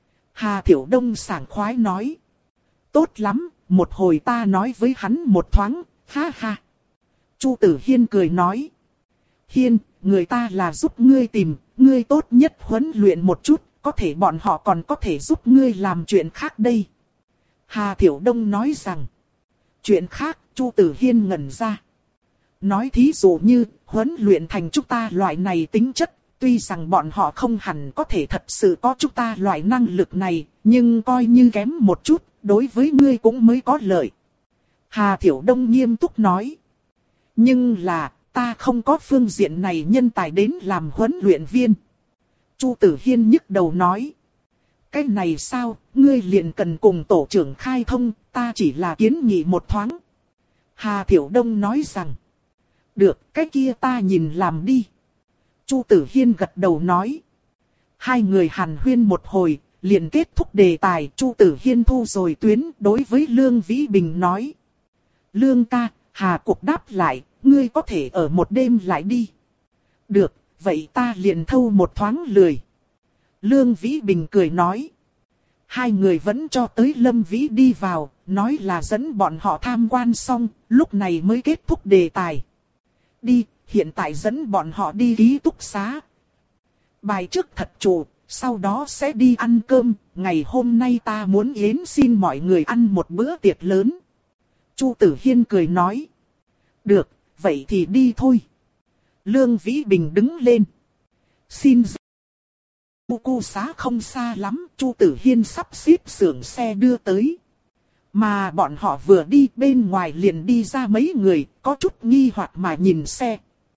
Hà Thiểu Đông sảng khoái nói, tốt lắm, một hồi ta nói với hắn một thoáng, ha ha. Chu Tử Hiên cười nói, Hiên, người ta là giúp ngươi tìm, ngươi tốt nhất huấn luyện một chút, có thể bọn họ còn có thể giúp ngươi làm chuyện khác đây. Hà Thiểu Đông nói rằng, chuyện khác, Chu Tử Hiên ngẩn ra. Nói thí dụ như, huấn luyện thành chúng ta loại này tính chất, tuy rằng bọn họ không hẳn có thể thật sự có chúng ta loại năng lực này, nhưng coi như kém một chút, đối với ngươi cũng mới có lợi. Hà Thiểu Đông nghiêm túc nói. Nhưng là, ta không có phương diện này nhân tài đến làm huấn luyện viên. Chu Tử Hiên nhức đầu nói. Cái này sao, ngươi liền cần cùng tổ trưởng khai thông, ta chỉ là kiến nghị một thoáng. Hà Thiểu Đông nói rằng. Được, cái kia ta nhìn làm đi. Chu Tử Hiên gật đầu nói. Hai người hàn huyên một hồi, liền kết thúc đề tài. Chu Tử Hiên thu rồi tuyến đối với Lương Vĩ Bình nói. Lương ca, Hà Cục đáp lại, ngươi có thể ở một đêm lại đi. Được, vậy ta liền thâu một thoáng lười. Lương Vĩ Bình cười nói. Hai người vẫn cho tới Lâm Vĩ đi vào, nói là dẫn bọn họ tham quan xong, lúc này mới kết thúc đề tài. Đi, hiện tại dẫn bọn họ đi ký túc xá. Bài trước thật chủ, sau đó sẽ đi ăn cơm, ngày hôm nay ta muốn yến xin mọi người ăn một bữa tiệc lớn. Chu Tử Hiên cười nói. Được, vậy thì đi thôi. Lương Vĩ Bình đứng lên. Xin Cu Cu xá không xa lắm, Chu Tử Hiên sắp xếp xưởng xe đưa tới. Mà bọn họ vừa đi bên ngoài liền đi ra mấy người, có chút nghi hoặc mà nhìn xe.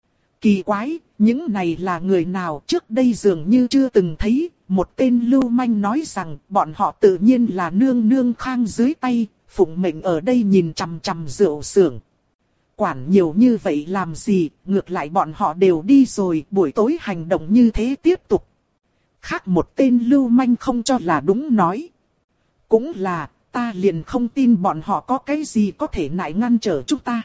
Kỳ quái, những này là người nào trước đây dường như chưa từng thấy. Một tên lưu manh nói rằng bọn họ tự nhiên là nương nương khang dưới tay, phụng mệnh ở đây nhìn chằm chằm rượu xưởng. Quản nhiều như vậy làm gì, ngược lại bọn họ đều đi rồi, buổi tối hành động như thế tiếp tục. Khác một tên lưu manh không cho là đúng nói. Cũng là, ta liền không tin bọn họ có cái gì có thể nại ngăn trở chúng ta.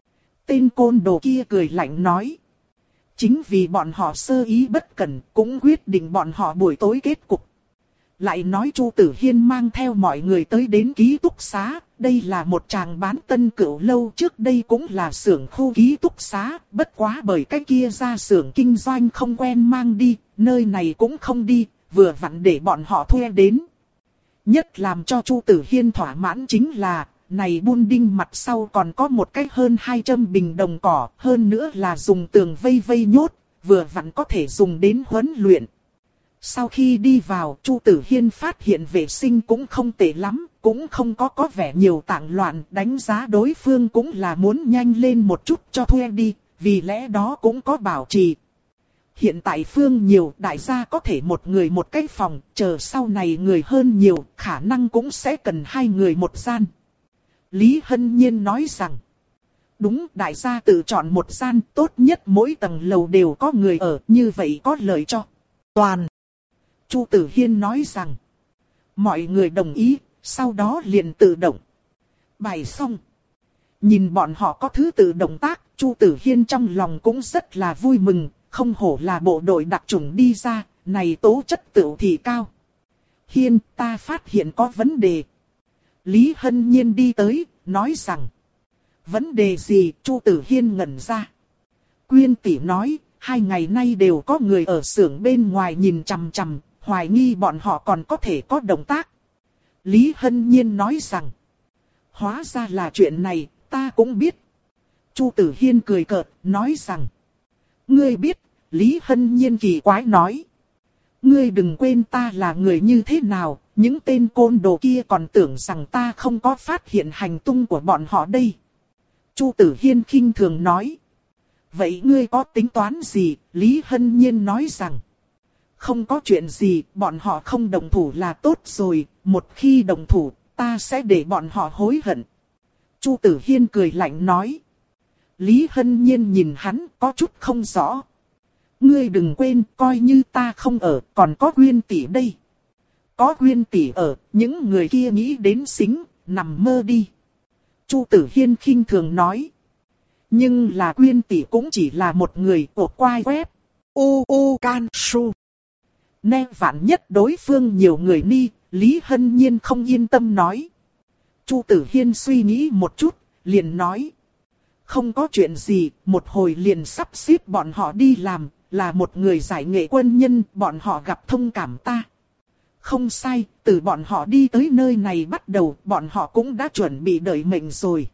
Tên côn đồ kia cười lạnh nói. Chính vì bọn họ sơ ý bất cẩn, cũng quyết định bọn họ buổi tối kết cục. Lại nói Chu Tử Hiên mang theo mọi người tới đến ký túc xá, đây là một tràng bán tân cửu lâu, trước đây cũng là xưởng khu ký túc xá, bất quá bởi cái kia ra xưởng kinh doanh không quen mang đi, nơi này cũng không đi, vừa vặn để bọn họ thuê đến. Nhất làm cho Chu Tử Hiên thỏa mãn chính là, này buôn đinh mặt sau còn có một cái hơn hai trăm bình đồng cỏ, hơn nữa là dùng tường vây vây nhốt, vừa vặn có thể dùng đến huấn luyện. Sau khi đi vào, Chu Tử Hiên phát hiện vệ sinh cũng không tệ lắm, cũng không có có vẻ nhiều tảng loạn, đánh giá đối phương cũng là muốn nhanh lên một chút cho thuê đi, vì lẽ đó cũng có bảo trì. Hiện tại phương nhiều, đại gia có thể một người một cái phòng, chờ sau này người hơn nhiều, khả năng cũng sẽ cần hai người một gian. Lý Hân Nhiên nói rằng, đúng, đại gia tự chọn một gian, tốt nhất mỗi tầng lầu đều có người ở, như vậy có lợi cho toàn. Chu Tử Hiên nói rằng, mọi người đồng ý, sau đó liền tự động. Bài xong. Nhìn bọn họ có thứ tự động tác, Chu Tử Hiên trong lòng cũng rất là vui mừng, không hổ là bộ đội đặc chủng đi ra, này tố chất tựu thì cao. Hiên, ta phát hiện có vấn đề. Lý Hân Nhiên đi tới, nói rằng, vấn đề gì? Chu Tử Hiên ngẩn ra. Quyên tỷ nói, hai ngày nay đều có người ở xưởng bên ngoài nhìn chằm chằm, hoài nghi bọn họ còn có thể có động tác. Lý Hân Nhiên nói rằng, hóa ra là chuyện này, ta cũng biết. Chu Tử Hiên cười cợt, nói rằng, ngươi biết? Lý Hân Nhiên kỳ quái nói, ngươi đừng quên ta là người như thế nào, những tên côn đồ kia còn tưởng rằng ta không có phát hiện hành tung của bọn họ đây. Chu Tử Hiên khinh thường nói, vậy ngươi có tính toán gì? Lý Hân Nhiên nói rằng, không có chuyện gì, bọn họ không đồng thủ là tốt rồi, một khi đồng thủ, ta sẽ để bọn họ hối hận. Chu Tử Hiên cười lạnh nói. Lý Hân Nhiên nhìn hắn có chút không rõ. Ngươi đừng quên, coi như ta không ở, còn có Quyên tỷ đây. Có Quyên tỷ ở, những người kia nghĩ đến xính, nằm mơ đi. Chu Tử Hiên khinh thường nói. Nhưng là Quyên tỷ cũng chỉ là một người của quai web. U U Can Su. Nè vạn nhất đối phương nhiều người ni, Lý Hân Nhiên không yên tâm nói. Chu Tử Hiên suy nghĩ một chút, liền nói. Không có chuyện gì, một hồi liền sắp xếp bọn họ đi làm, là một người giải nghệ quân nhân, bọn họ gặp thông cảm ta. Không sai, từ bọn họ đi tới nơi này bắt đầu, bọn họ cũng đã chuẩn bị đợi mệnh rồi.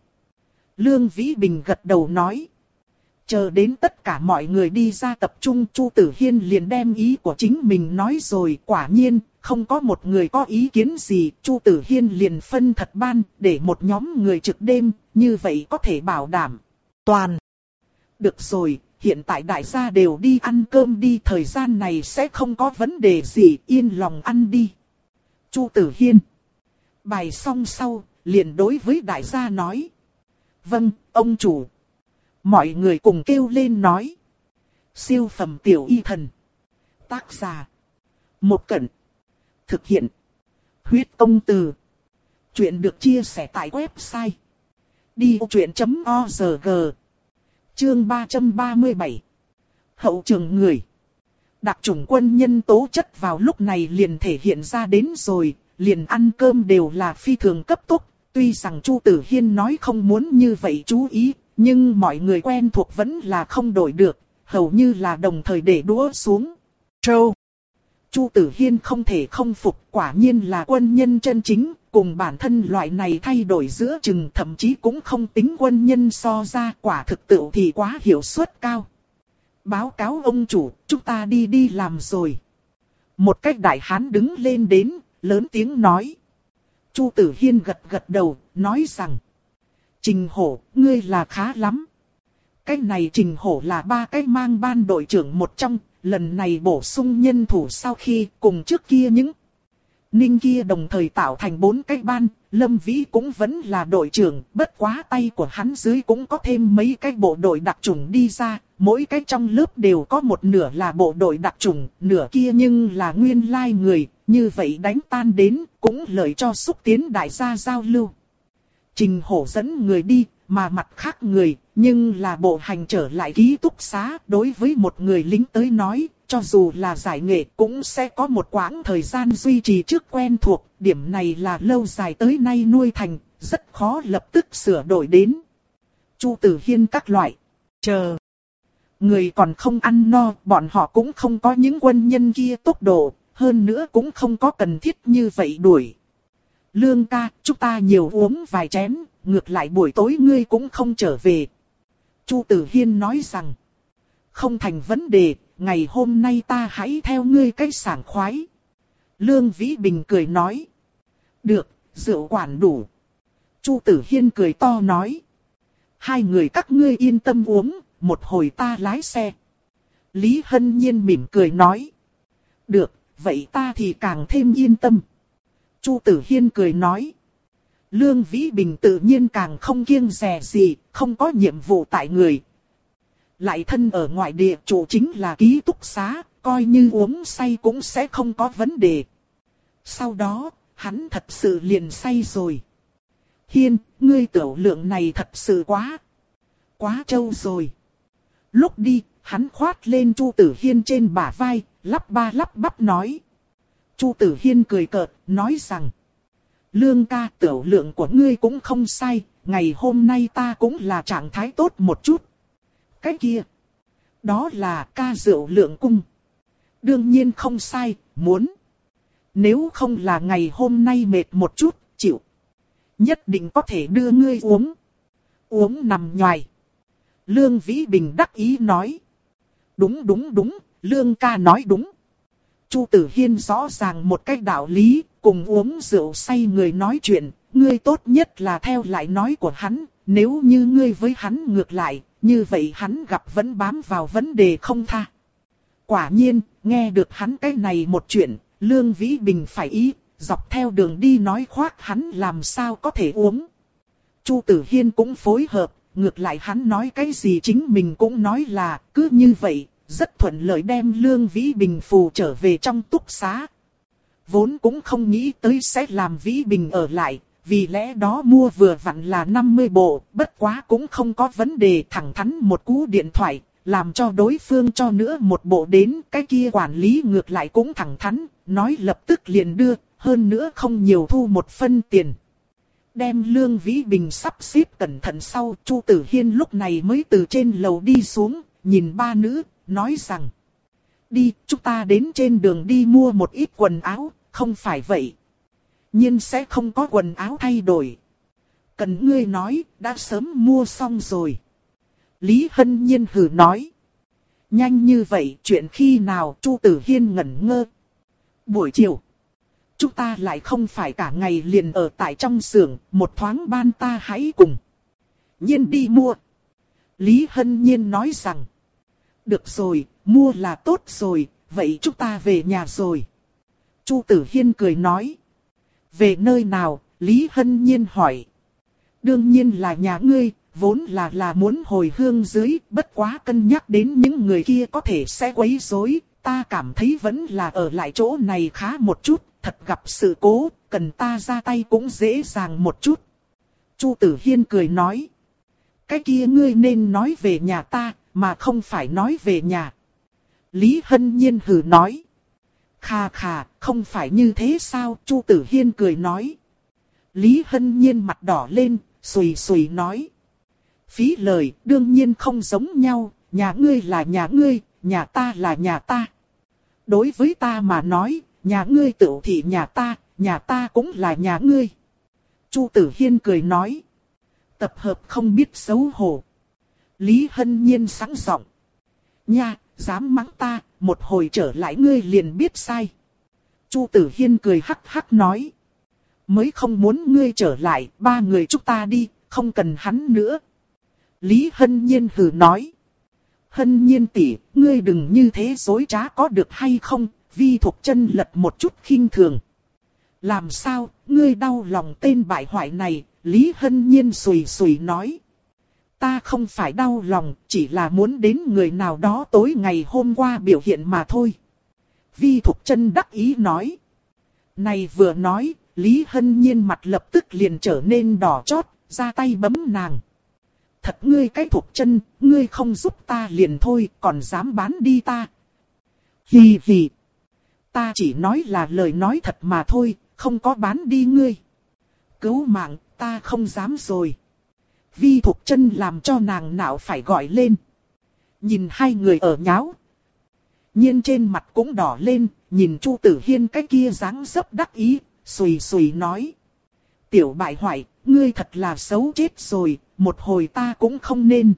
Lương Vĩ Bình gật đầu nói. Chờ đến tất cả mọi người đi ra tập trung, Chu Tử Hiên liền đem ý của chính mình nói rồi, quả nhiên, không có một người có ý kiến gì, Chu Tử Hiên liền phân thật ban, để một nhóm người trực đêm, như vậy có thể bảo đảm toàn. Được rồi, hiện tại đại gia đều đi ăn cơm đi, thời gian này sẽ không có vấn đề gì, yên lòng ăn đi. Chu Tử Hiên bài xong sau, liền đối với đại gia nói. Vâng, ông chủ. Mọi người cùng kêu lên nói. Siêu phẩm tiểu y thần. Tác giả. Một Cẩn. Thực hiện. Huyết công từ. Chuyện được chia sẻ tại website. đi truyện chấm org. Chương ba trăm ba mươi bảy. Hậu trường người. Đặc chủng quân nhân tố chất vào lúc này liền thể hiện ra đến rồi, liền ăn cơm đều là phi thường cấp tốc. Tuy rằng Chu Tử Hiên nói không muốn như vậy chú ý, nhưng mọi người quen thuộc vẫn là không đổi được, hầu như là đồng thời để đũa xuống. Châu. Chu Tử Hiên không thể không phục, quả nhiên là quân nhân chân chính, cùng bản thân loại này thay đổi giữa chừng thậm chí cũng không tính quân nhân so ra, quả thực tự thì quá hiệu suất cao. Báo cáo ông chủ, chúng ta đi đi làm rồi. Một cách đại hán đứng lên đến, lớn tiếng nói. Chu Tử Hiên gật gật đầu, nói rằng. Trình Hổ, ngươi là khá lắm. Cái này Trình Hổ là ba cái mang ban đội trưởng một trong, lần này bổ sung nhân thủ sau khi cùng trước kia những Ninh kia đồng thời tạo thành bốn cái ban, Lâm Vĩ cũng vẫn là đội trưởng, bất quá tay của hắn dưới cũng có thêm mấy cái bộ đội đặc chủng đi ra, mỗi cái trong lớp đều có một nửa là bộ đội đặc chủng, nửa kia nhưng là nguyên lai người, như vậy đánh tan đến, cũng lợi cho xúc tiến đại gia giao lưu. Trình Hổ dẫn người đi, mà mặt khác người, nhưng là bộ hành trở lại ký túc xá, đối với một người lính tới nói, cho dù là giải nghệ cũng sẽ có một quãng thời gian duy trì trước quen thuộc, điểm này là lâu dài tới nay nuôi thành, rất khó lập tức sửa đổi đến. Chu Tử Hiên các loại, chờ. Người còn không ăn no, bọn họ cũng không có những quân nhân kia tốc độ, hơn nữa cũng không có cần thiết như vậy đuổi. Lương ca, chúng ta nhiều uống vài chén, ngược lại buổi tối ngươi cũng không trở về. Chu Tử Hiên nói rằng, không thành vấn đề, ngày hôm nay ta hãy theo ngươi cách sảng khoái. Lương Vĩ Bình cười nói, được, rượu quản đủ. Chu Tử Hiên cười to nói, hai người các ngươi yên tâm uống, một hồi ta lái xe. Lý Hân Nhiên mỉm cười nói, được, vậy ta thì càng thêm yên tâm. Chu Tử Hiên cười nói, Lương Vĩ Bình tự nhiên càng không kiêng dè gì, không có nhiệm vụ tại người. Lại thân ở ngoại địa, chủ chính là ký túc xá, coi như uống say cũng sẽ không có vấn đề. Sau đó, hắn thật sự liền say rồi. Hiên, ngươi tiểu lượng này thật sự quá, quá trâu rồi. Lúc đi, hắn khoát lên Chu Tử Hiên trên bả vai, lắp ba lắp bắp nói. Chu Tử Hiên cười cợt, nói rằng, Lương ca, tiểu lượng của ngươi cũng không sai, ngày hôm nay ta cũng là trạng thái tốt một chút. Cái kia, đó là ca rượu lượng cung. Đương nhiên không sai, muốn. Nếu không là ngày hôm nay mệt một chút, chịu. Nhất định có thể đưa ngươi uống. Uống nằm nhoài. Lương Vĩ Bình đắc ý nói. Đúng đúng đúng, Lương ca nói đúng. Chu Tử Hiên rõ ràng một cách đạo lý, cùng uống rượu say người nói chuyện, ngươi tốt nhất là theo lại nói của hắn, nếu như ngươi với hắn ngược lại, như vậy hắn gặp vẫn bám vào vấn đề không tha. Quả nhiên, nghe được hắn cái này một chuyện, Lương Vĩ Bình phải ý, dọc theo đường đi nói khoác hắn làm sao có thể uống. Chu Tử Hiên cũng phối hợp, ngược lại hắn nói cái gì chính mình cũng nói là, cứ như vậy, rất thuận lợi đem Lương Vĩ Bình phù trở về trong túc xá. Vốn cũng không nghĩ tới sẽ làm Vĩ Bình ở lại, vì lẽ đó mua vừa vặn là năm mươi bộ, bất quá cũng không có vấn đề, thẳng thắn một cú điện thoại, làm cho đối phương cho nữa một bộ đến, cái kia quản lý ngược lại cũng thẳng thắn, nói lập tức liền đưa, hơn nữa không nhiều thu một phân tiền. Đem Lương Vĩ Bình sắp xếp cẩn thận sau, Chu Tử Hiên lúc này mới từ trên lầu đi xuống, nhìn ba nữ, nói rằng, đi, chúng ta đến trên đường đi mua một ít quần áo, không phải vậy. Nhưng sẽ không có quần áo thay đổi. Cần ngươi nói, đã sớm mua xong rồi. Lý Hân Nhiên hừ nói. Nhanh như vậy, chuyện khi nào? Chu Tử Hiên ngẩn ngơ. Buổi chiều, chúng ta lại không phải cả ngày liền ở tại trong xưởng, một thoáng ban ta hãy cùng Nhiên đi mua. Lý Hân Nhiên nói rằng, được rồi, mua là tốt rồi, vậy chúng ta về nhà rồi. Chu Tử Hiên cười nói, về nơi nào? Lý Hân Nhiên hỏi. Đương nhiên là nhà ngươi, vốn là là muốn hồi hương dưới, bất quá cân nhắc đến những người kia có thể sẽ quấy rối, ta cảm thấy vẫn là ở lại chỗ này khá một chút, thật gặp sự cố, cần ta ra tay cũng dễ dàng một chút. Chu Tử Hiên cười nói, cái kia ngươi nên nói về nhà ta, mà không phải nói về nhà. Lý Hân Nhiên hừ nói. Khà khà, không phải như thế sao? Chu Tử Hiên cười nói. Lý Hân Nhiên mặt đỏ lên, xùy xùy nói. Phí lời, đương nhiên không giống nhau, nhà ngươi là nhà ngươi, nhà ta là nhà ta. Đối với ta mà nói, nhà ngươi tựu thị nhà ta, nhà ta cũng là nhà ngươi. Chu Tử Hiên cười nói. Tập hợp không biết xấu hổ. Lý Hân Nhiên sẵn giọng. Nha, dám mắng ta, một hồi trở lại ngươi liền biết sai. Chu Tử Hiên cười hắc hắc nói. Mới không muốn ngươi trở lại, ba người chúng ta đi, không cần hắn nữa. Lý Hân Nhiên hừ nói. Hân Nhiên tỷ, ngươi đừng như thế dối trá có được hay không? Vi Thục Chân lật một chút khinh thường. Làm sao, ngươi đau lòng tên bại hoại này? Lý Hân Nhiên sùi sùi nói. Ta không phải đau lòng, chỉ là muốn đến người nào đó tối ngày hôm qua biểu hiện mà thôi. Vi Thục Chân đắc ý nói. Này vừa nói, Lý Hân Nhiên mặt lập tức liền trở nên đỏ chót, ra tay bấm nàng. Thật ngươi cái Thục Chân, ngươi không giúp ta liền thôi, còn dám bán đi ta. Hì hì. Ta chỉ nói là lời nói thật mà thôi, không có bán đi ngươi. Cứu mạng, ta không dám rồi. Vi Thục Chân làm cho nàng não phải gọi lên. Nhìn hai người ở nháo. Nhiên trên mặt cũng đỏ lên, nhìn Chu Tử Hiên cái kia dáng dấp đắc ý, xùy xùy nói. Tiểu bại hoại, ngươi thật là xấu chết rồi, một hồi ta cũng không nên.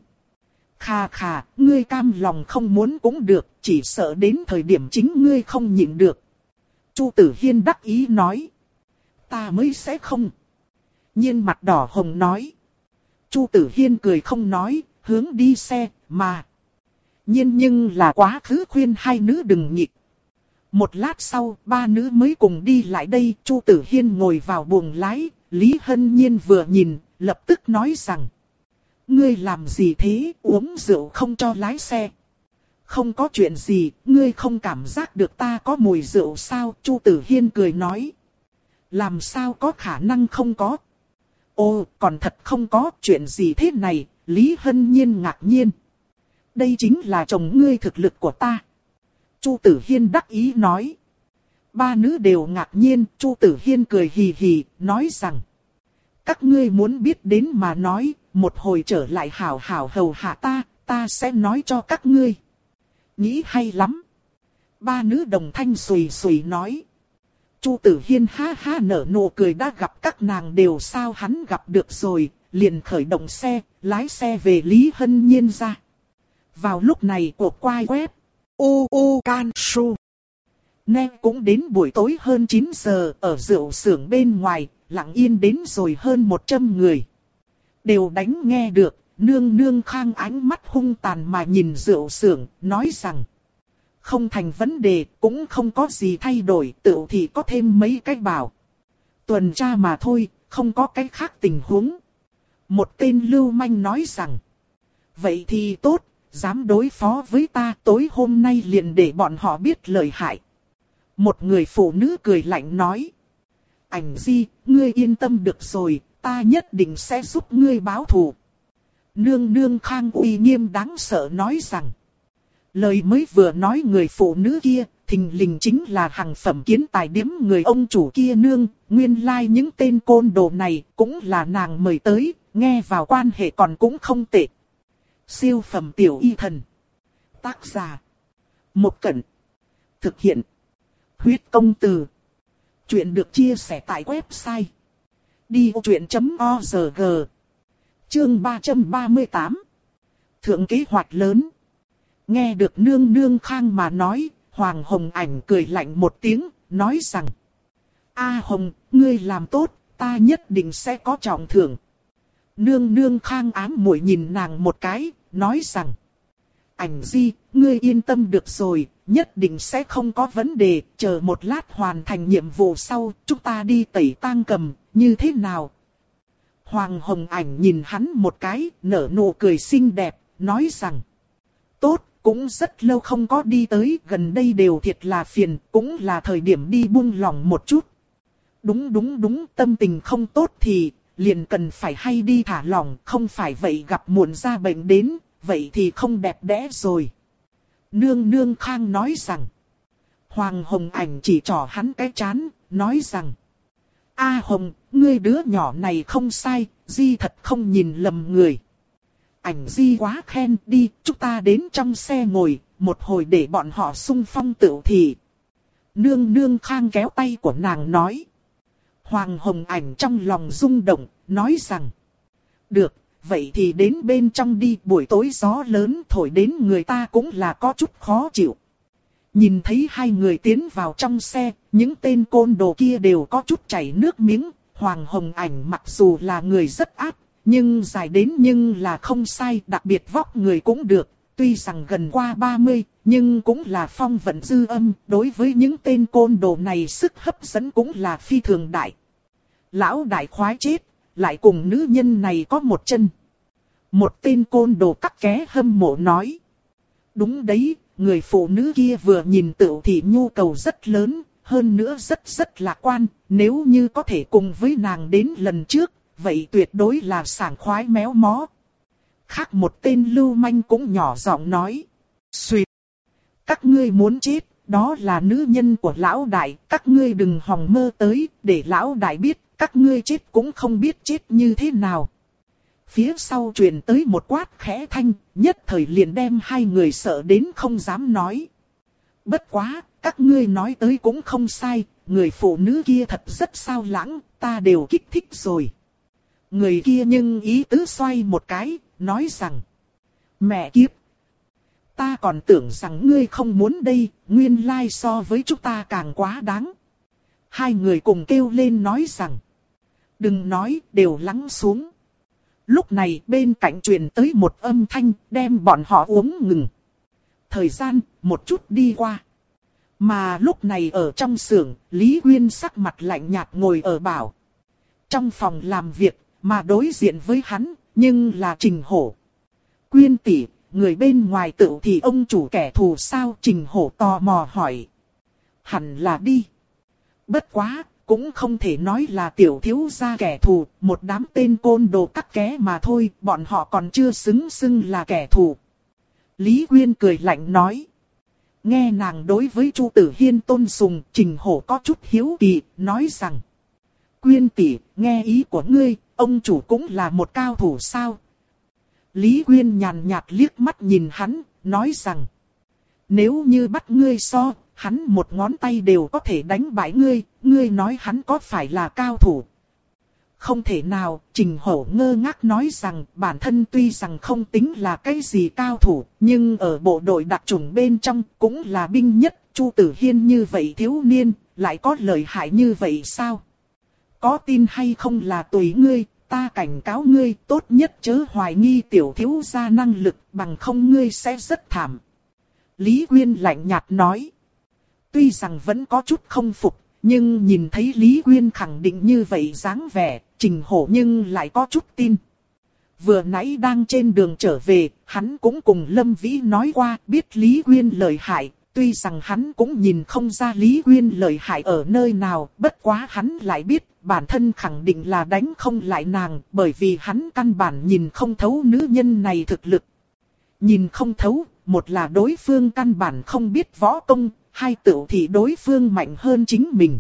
Khà khà, ngươi cam lòng không muốn cũng được, chỉ sợ đến thời điểm chính ngươi không nhịn được. Chu Tử Hiên đắc ý nói. Ta mới sẽ không. Nhiên mặt đỏ hồng nói. Chu Tử Hiên cười không nói, hướng đi xe, mà. Nhiên nhưng là quá khứ khuyên hai nữ đừng nhịp. Một lát sau, ba nữ mới cùng đi lại đây, Chu Tử Hiên ngồi vào buồng lái, Lý Hân Nhiên vừa nhìn, lập tức nói rằng. Ngươi làm gì thế, uống rượu không cho lái xe. Không có chuyện gì, ngươi không cảm giác được ta có mùi rượu sao, Chu Tử Hiên cười nói. Làm sao có khả năng không có. Ồ, còn thật không có chuyện gì thế này, Lý Hân Nhiên ngạc nhiên. Đây chính là chồng ngươi thực lực của ta. Chu Tử Hiên đắc ý nói. Ba nữ đều ngạc nhiên, Chu Tử Hiên cười hì hì, nói rằng. Các ngươi muốn biết đến mà nói, một hồi trở lại hảo hảo hầu hạ ta, ta sẽ nói cho các ngươi. Nghĩ hay lắm. Ba nữ đồng thanh xùy xùy nói. Chu Tử Hiên ha ha nở nụ cười, đã gặp các nàng đều sao hắn gặp được rồi, liền khởi động xe, lái xe về Lý Hân Nhiên ra. Vào lúc này cuộc quay web, u u can su. Nè cũng đến buổi tối hơn chín giờ, ở rượu xưởng bên ngoài, lặng yên đến rồi hơn một trăm người. Đều đánh nghe được, nương nương Khang ánh mắt hung tàn mà nhìn rượu xưởng, nói rằng. Không thành vấn đề, cũng không có gì thay đổi, tự thì có thêm mấy cái bảo. Tuần tra mà thôi, không có cái khác tình huống. Một tên lưu manh nói rằng. Vậy thì tốt, dám đối phó với ta, tối hôm nay liền để bọn họ biết lợi hại. Một người phụ nữ cười lạnh nói. Ảnh Di, ngươi yên tâm được rồi, ta nhất định sẽ giúp ngươi báo thù. Nương nương Khang uy nghiêm đáng sợ nói rằng. Lời mới vừa nói người phụ nữ kia, thình lình chính là hàng phẩm kiến tài điếm người ông chủ kia nương, nguyên lai like những tên côn đồ này cũng là nàng mời tới, nghe vào quan hệ còn cũng không tệ. Siêu phẩm tiểu y thần. Tác giả. Một Cẩn. Thực hiện. Huyết công từ. Chuyện được chia sẻ tại website. đi ô chuyện chấm org. Chương ba trăm ba mươi tám. Thượng kế hoạch lớn. Nghe được nương nương Khang mà nói, Hoàng Hồng Ảnh cười lạnh một tiếng, nói rằng. A Hồng, ngươi làm tốt, ta nhất định sẽ có trọng thưởng. Nương nương Khang ám muội nhìn nàng một cái, nói rằng. Ảnh Di, ngươi yên tâm được rồi, nhất định sẽ không có vấn đề, chờ một lát hoàn thành nhiệm vụ sau, chúng ta đi tẩy tang cầm, như thế nào? Hoàng Hồng Ảnh nhìn hắn một cái, nở nụ cười xinh đẹp, nói rằng. Tốt, cũng rất lâu không có đi tới, gần đây đều thiệt là phiền, cũng là thời điểm đi buông lỏng một chút. Đúng đúng đúng, tâm tình không tốt thì, liền cần phải hay đi thả lỏng, không phải vậy gặp muộn ra bệnh đến, vậy thì không đẹp đẽ rồi. Nương nương Khang nói rằng. Hoàng Hồng Ảnh chỉ trỏ hắn cái trán, nói rằng. A Hồng, ngươi đứa nhỏ này không sai, Di thật không nhìn lầm người. Ảnh Di quá khen, đi, chúng ta đến trong xe ngồi, một hồi để bọn họ xung phong tựu thị. Nương nương Khang kéo tay của nàng nói. Hoàng Hồng Ảnh trong lòng rung động, nói rằng. Được, vậy thì đến bên trong đi, buổi tối gió lớn thổi đến người ta cũng là có chút khó chịu. Nhìn thấy hai người tiến vào trong xe, những tên côn đồ kia đều có chút chảy nước miếng. Hoàng Hồng Ảnh mặc dù là người rất ác, nhưng dài đến nhưng là không sai, đặc biệt vóc người cũng được. Tuy rằng gần qua ba mươi, nhưng cũng là phong vận dư âm, đối với những tên côn đồ này sức hấp dẫn cũng là phi thường đại. Lão đại khoái chết, lại cùng nữ nhân này có một chân. Một tên côn đồ cắt ké hâm mộ nói. Đúng đấy, người phụ nữ kia vừa nhìn tựu thì nhu cầu rất lớn, hơn nữa rất rất lạc quan, nếu như có thể cùng với nàng đến lần trước, vậy tuyệt đối là sảng khoái méo mó. Khác một tên lưu manh cũng nhỏ giọng nói. Xuyệt! Các ngươi muốn chết, đó là nữ nhân của lão đại, các ngươi đừng hòng mơ tới, để lão đại biết, các ngươi chết cũng không biết chết như thế nào. Phía sau truyền tới một quát khẽ thanh, nhất thời liền đem hai người sợ đến không dám nói. Bất quá, các ngươi nói tới cũng không sai, người phụ nữ kia thật rất sao lãng, ta đều kích thích rồi. Người kia nhưng ý tứ xoay một cái, nói rằng. Mẹ kiếp! Ta còn tưởng rằng ngươi không muốn đây, nguyên lai so với chúng ta càng quá đáng. Hai người cùng kêu lên nói rằng. Đừng nói, đều lắng xuống. Lúc này bên cạnh truyền tới một âm thanh, đem bọn họ uống ngừng. Thời gian, một chút đi qua. Mà lúc này ở trong xưởng, Lý Quyên sắc mặt lạnh nhạt ngồi ở bảo. Trong phòng làm việc, mà đối diện với hắn, nhưng là Trình Hổ. Quyên tỷ, người bên ngoài tự thì ông chủ kẻ thù sao? Trình Hổ tò mò hỏi. Hẳn là đi. Bất quá, cũng không thể nói là tiểu thiếu gia kẻ thù, một đám tên côn đồ cắt ké mà thôi, bọn họ còn chưa xứng xưng là kẻ thù. Lý Quyên cười lạnh nói. Nghe nàng đối với Chu Tử Hiên tôn sùng, Trình Hổ có chút hiếu kỳ, nói rằng. Quyên tỷ, nghe ý của ngươi, ông chủ cũng là một cao thủ sao? Lý Quyên nhàn nhạt liếc mắt nhìn hắn, nói rằng. Nếu như bắt ngươi so, hắn một ngón tay đều có thể đánh bại ngươi, ngươi nói hắn có phải là cao thủ? Không thể nào, Trình Hổ ngơ ngác nói rằng bản thân tuy rằng không tính là cái gì cao thủ, nhưng ở bộ đội đặc chủng bên trong cũng là binh nhất. Chu Tử Hiên như vậy thiếu niên, lại có lợi hại như vậy sao? Có tin hay không là tùy ngươi, ta cảnh cáo ngươi tốt nhất chớ hoài nghi tiểu thiếu gia năng lực, bằng không ngươi sẽ rất thảm. Lý Quyên lạnh nhạt nói. Tuy rằng vẫn có chút không phục, nhưng nhìn thấy Lý Quyên khẳng định như vậy dáng vẻ, Trình Hổ nhưng lại có chút tin. Vừa nãy đang trên đường trở về, hắn cũng cùng Lâm Vĩ nói qua, biết Lý Quyên lợi hại, tuy rằng hắn cũng nhìn không ra Lý Quyên lợi hại ở nơi nào, bất quá hắn lại biết, bản thân khẳng định là đánh không lại nàng, bởi vì hắn căn bản nhìn không thấu nữ nhân này thực lực. Nhìn không thấu, một là đối phương căn bản không biết võ công, hai tự thì đối phương mạnh hơn chính mình.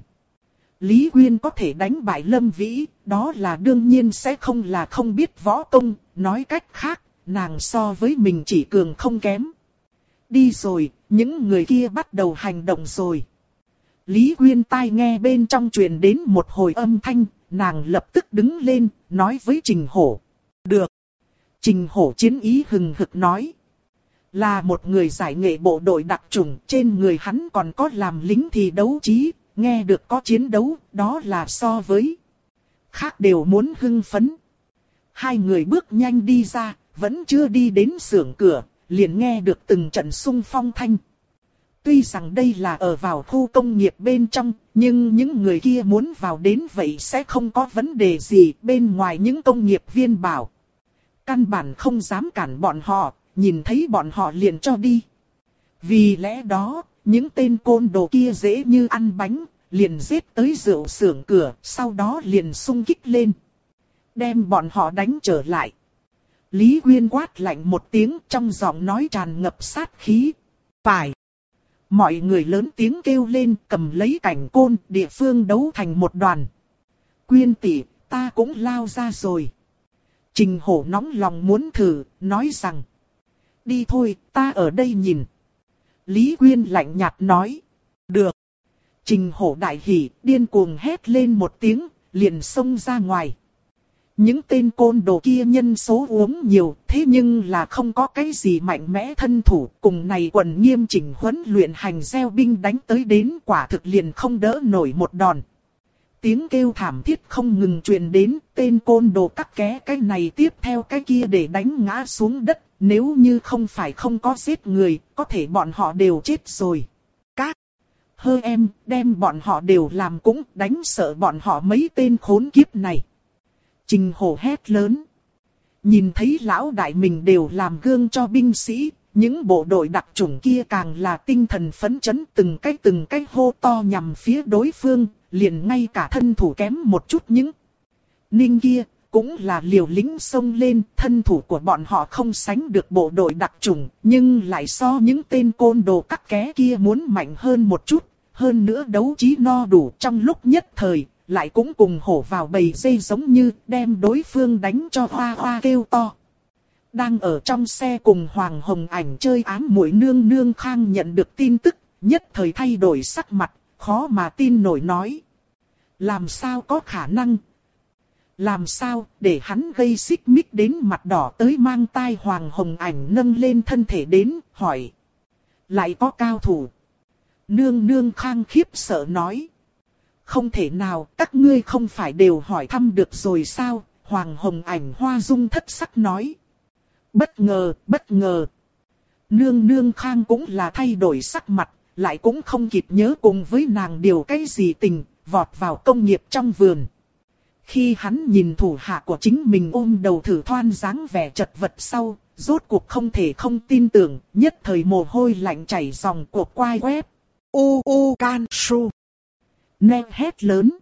Lý Quyên có thể đánh bại Lâm Vĩ, đó là đương nhiên sẽ không là không biết võ công, nói cách khác, nàng so với mình chỉ cường không kém. Đi rồi, những người kia bắt đầu hành động rồi. Lý Quyên tai nghe bên trong truyền đến một hồi âm thanh, nàng lập tức đứng lên, nói với Trình Hổ. Được. Trình Hổ chiến ý hừng hực nói. Là một người giải nghệ bộ đội đặc chủng, trên người hắn còn có làm lính thì đấu trí, nghe được có chiến đấu, đó là so với khác đều muốn hưng phấn. Hai người bước nhanh đi ra, vẫn chưa đi đến xưởng cửa, liền nghe được từng trận xung phong thanh. Tuy rằng đây là ở vào khu công nghiệp bên trong, nhưng những người kia muốn vào đến vậy sẽ không có vấn đề gì, bên ngoài những công nghiệp viên bảo. Căn bản không dám cản bọn họ, nhìn thấy bọn họ liền cho đi. Vì lẽ đó, những tên côn đồ kia dễ như ăn bánh, liền giết tới rượu xưởng cửa, sau đó liền xung kích lên. đem bọn họ đánh trở lại. Lý Quyên quát lạnh một tiếng, trong giọng nói tràn ngập sát khí. Phải. Mọi người lớn tiếng kêu lên, cầm lấy cảnh côn, địa phương đấu thành một đoàn. Quyên tỷ, ta cũng lao ra rồi. Trình Hổ nóng lòng muốn thử, nói rằng. Đi thôi, ta ở đây nhìn. Lý Quyên lạnh nhạt nói. Được. Trình Hổ đại hỉ, điên cuồng hét lên một tiếng, liền xông ra ngoài. Những tên côn đồ kia nhân số uống nhiều, thế nhưng là không có cái gì mạnh mẽ thân thủ, cùng này quần nghiêm chỉnh huấn luyện hành gieo binh đánh tới đến quả thực liền không đỡ nổi một đòn. Tiếng kêu thảm thiết không ngừng truyền đến, tên côn đồ cắt ké cái này tiếp theo cái kia để đánh ngã xuống đất, nếu như không phải không có giết người, có thể bọn họ đều chết rồi. Các hơ em, đem bọn họ đều làm cũng đánh sợ bọn họ mấy tên khốn kiếp này. Trình Hổ hét lớn. Nhìn thấy lão đại mình đều làm gương cho binh sĩ, những bộ đội đặc chủng kia càng là tinh thần phấn chấn từng cái từng cái hô to nhằm phía đối phương, liền ngay cả thân thủ kém một chút những ninh kia, cũng là liều lĩnh xông lên, thân thủ của bọn họ không sánh được bộ đội đặc chủng, nhưng lại so những tên côn đồ cắt ké kia muốn mạnh hơn một chút, hơn nữa đấu trí no đủ trong lúc nhất thời. Lại cũng cùng hổ vào bầy dây giống như đem đối phương đánh cho hoa hoa kêu to. Đang ở trong xe cùng Hoàng Hồng Ảnh chơi ám muội nương nương Khang nhận được tin tức, nhất thời thay đổi sắc mặt, khó mà tin nổi nói. Làm sao có khả năng? Làm sao để hắn gây xích mích đến mặt đỏ tới mang tai? Hoàng Hồng Ảnh nâng lên thân thể đến, hỏi. Lại có cao thủ. Nương nương Khang khiếp sợ nói. Không thể nào, các ngươi không phải đều hỏi thăm được rồi sao? Hoàng Hồng Ảnh hoa dung thất sắc nói. Bất ngờ, bất ngờ. Nương nương Khang cũng là thay đổi sắc mặt, lại cũng không kịp nhớ cùng với nàng điều cái gì tình, vọt vào công nghiệp trong vườn. Khi hắn nhìn thủ hạ của chính mình ôm đầu thử thoan dáng vẻ chật vật sau, rốt cuộc không thể không tin tưởng, nhất thời mồ hôi lạnh chảy ròng cuộc quai quét. U u can su. Nè hét lớn.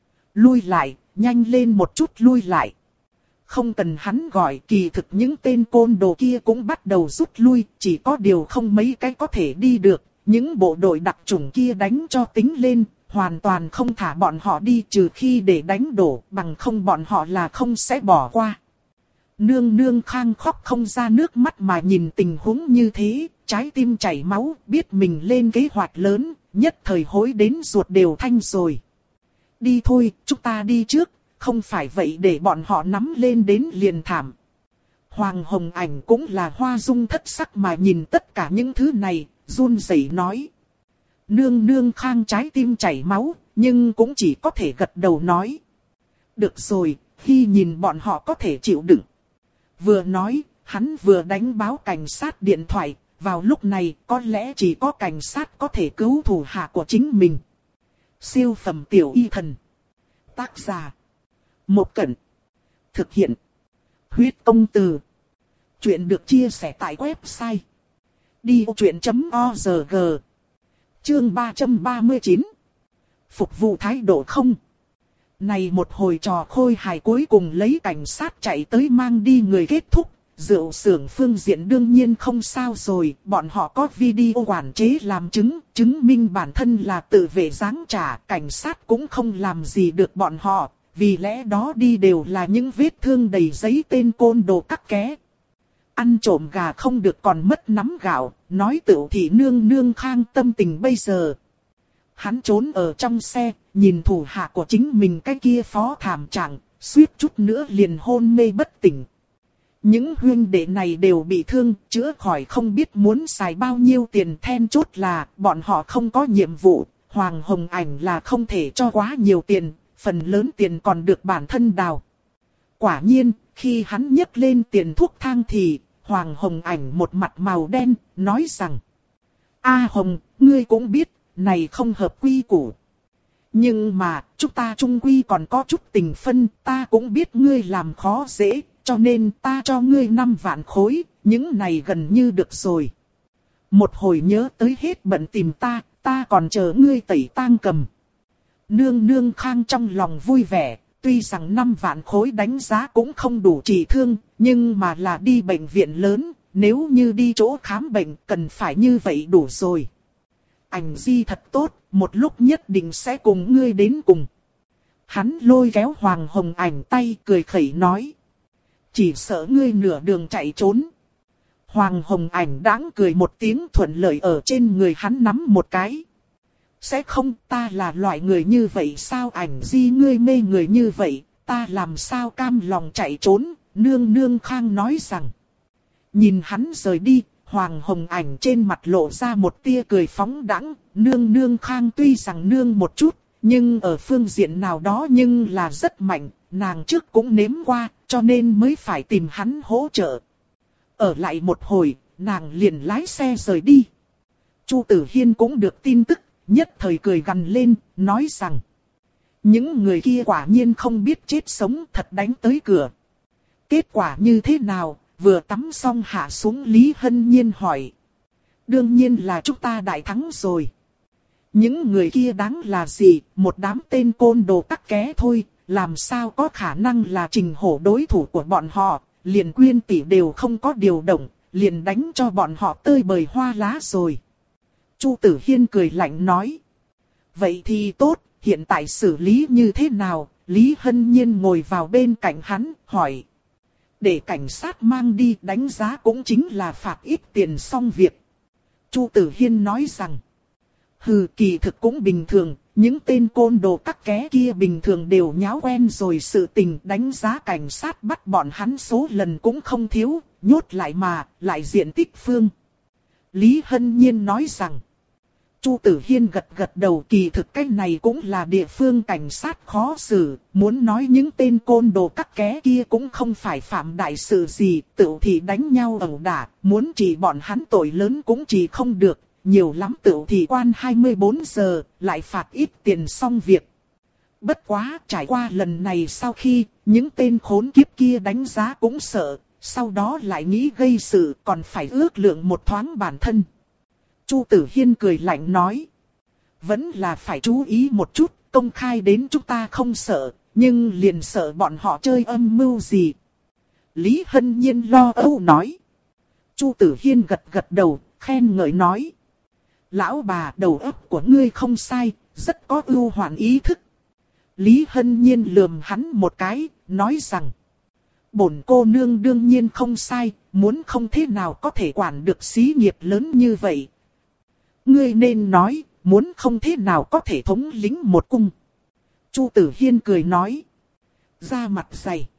Lui lại, nhanh lên một chút lui lại. Không cần hắn gọi, kỳ thực những tên côn đồ kia cũng bắt đầu rút lui, chỉ có điều không mấy cái có thể đi được. Những bộ đội đặc chủng kia đánh cho tính lên, hoàn toàn không thả bọn họ đi trừ khi để đánh đổ, bằng không bọn họ là không sẽ bỏ qua. Nương nương Khang khóc không ra nước mắt mà nhìn tình huống như thế, trái tim chảy máu, biết mình lên kế hoạch lớn, nhất thời hối đến ruột đều thanh rồi. Đi thôi, chúng ta đi trước, không phải vậy để bọn họ nắm lên đến liền thảm. Hoàng Hồng Ảnh cũng là hoa dung thất sắc mà nhìn tất cả những thứ này, run rẩy nói. Nương nương Khang trái tim chảy máu, nhưng cũng chỉ có thể gật đầu nói. Được rồi, khi nhìn bọn họ có thể chịu đựng. Vừa nói, hắn vừa đánh báo cảnh sát điện thoại, vào lúc này có lẽ chỉ có cảnh sát có thể cứu thủ hạ của chính mình. Siêu phẩm tiểu y thần. Tác giả. Một Cẩn. Thực hiện. Huyết công từ. Chuyện được chia sẻ tại website. đi ô chuyện chấm o rờ giê. Chương ba trăm ba mươi chín. Phục vụ thái độ không. Này một hồi trò khôi hài cuối cùng lấy cảnh sát chạy tới mang đi người kết thúc. Rượu xưởng phương diện đương nhiên không sao rồi, bọn họ có video quản chế làm chứng, chứng minh bản thân là tự vệ giáng trả, cảnh sát cũng không làm gì được bọn họ, vì lẽ đó đi đều là những vết thương đầy giấy tên côn đồ cắt ké. Ăn trộm gà không được còn mất nắm gạo, nói tựu thị nương nương Khang tâm tình bây giờ. Hắn trốn ở trong xe, nhìn thủ hạ của chính mình cái kia phó thảm trạng, suýt chút nữa liền hôn mê bất tỉnh. Những huynh đệ này đều bị thương, chữa khỏi không biết muốn xài bao nhiêu tiền, then chốt là bọn họ không có nhiệm vụ, Hoàng Hồng Ảnh là không thể cho quá nhiều tiền, phần lớn tiền còn được bản thân đào. Quả nhiên, khi hắn nhấc lên tiền thuốc thang thì, Hoàng Hồng Ảnh một mặt màu đen, nói rằng: A Hồng, ngươi cũng biết, này không hợp quy củ. Nhưng mà, chúng ta chung quy còn có chút tình phân, ta cũng biết ngươi làm khó dễ, cho nên ta cho ngươi năm vạn khối, những này gần như được rồi. Một hồi nhớ tới hết bận tìm ta, ta còn chờ ngươi tẩy tang cầm. Nương nương Khang trong lòng vui vẻ, tuy rằng năm vạn khối đánh giá cũng không đủ trị thương, nhưng mà là đi bệnh viện lớn, nếu như đi chỗ khám bệnh cần phải như vậy đủ rồi. Ảnh Di thật tốt, một lúc nhất định sẽ cùng ngươi đến cùng. Hắn lôi kéo Hoàng Hồng Ảnh tay cười khẩy nói. Chỉ sợ ngươi nửa đường chạy trốn. Hoàng Hồng Ảnh đãng cười một tiếng thuận lợi ở trên người hắn nắm một cái. Sẽ không, ta là loại người như vậy sao? Ảnh Di ngươi mê người như vậy, ta làm sao cam lòng chạy trốn? Nương nương khang nói rằng. Nhìn hắn rời đi, Hoàng Hồng Ảnh trên mặt lộ ra một tia cười phóng đãng. Nương nương khang tuy rằng nương một chút, nhưng ở phương diện nào đó nhưng là rất mạnh, nàng trước cũng nếm qua, cho nên mới phải tìm hắn hỗ trợ. Ở lại một hồi, nàng liền lái xe rời đi. Chu Tử Hiên cũng được tin tức, nhất thời cười gằn lên, nói rằng. Những người kia quả nhiên không biết chết sống, thật đánh tới cửa. Kết quả như thế nào? Vừa tắm xong hạ xuống Lý Hân Nhiên hỏi. Đương nhiên là chúng ta đại thắng rồi. Những người kia đáng là gì? Một đám tên côn đồ tắc ké thôi, làm sao có khả năng là Trình Hổ đối thủ của bọn họ, liền Quyên tỷ đều không có điều động, liền đánh cho bọn họ tơi bời hoa lá rồi. Chu Tử Hiên cười lạnh nói. Vậy thì tốt, hiện tại xử lý như thế nào? Lý Hân Nhiên ngồi vào bên cạnh hắn, hỏi. Để cảnh sát mang đi đánh giá cũng chính là phạt ít tiền xong việc. Chu Tử Hiên nói rằng. Hừ, kỳ thực cũng bình thường, những tên côn đồ các ké kia bình thường đều nháo quen rồi sự tình, đánh giá cảnh sát bắt bọn hắn số lần cũng không thiếu, nhốt lại mà, lại diện tích phương. Lý Hân Nhiên nói rằng. Chu Tử Hiên gật gật đầu, kỳ thực cái này cũng là địa phương cảnh sát khó xử, muốn nói những tên côn đồ các ké kia cũng không phải phạm đại sự gì, tự thì đánh nhau ẩu đả, muốn chỉ bọn hắn tội lớn cũng chỉ không được, nhiều lắm tự thì quan hai mươi bốn giờ, lại phạt ít tiền xong việc. Bất quá trải qua lần này sau khi, những tên khốn kiếp kia đánh giá cũng sợ, sau đó lại nghĩ gây sự còn phải ước lượng một thoáng bản thân. Chu Tử Hiên cười lạnh nói. Vẫn là phải chú ý một chút, công khai đến chúng ta không sợ, nhưng liền sợ bọn họ chơi âm mưu gì. Lý Hân Nhiên lo âu nói. Chu Tử Hiên gật gật đầu, khen ngợi nói. Lão bà, đầu óc của ngươi không sai, rất có ưu hoạn ý thức. Lý Hân Nhiên lườm hắn một cái, nói rằng. Bổn cô nương đương nhiên không sai, muốn không thế nào có thể quản được xí nghiệp lớn như vậy. Ngươi nên nói, muốn không thế nào có thể thống lĩnh một cung. Chu Tử Hiên cười nói. Da mặt dày.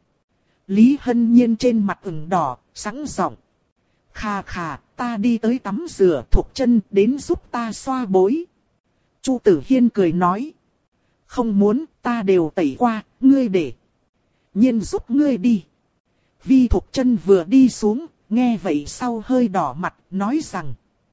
Lý Hân Nhiên trên mặt ửng đỏ, sẵn giọng. Khà khà, ta đi tới tắm rửa Thục Chân đến giúp ta xoa bối. Chu Tử Hiên cười nói. Không muốn, ta đều tẩy qua, ngươi để. Nhiên giúp ngươi đi. Vi Thục Chân vừa đi xuống, nghe vậy sau hơi đỏ mặt, nói rằng.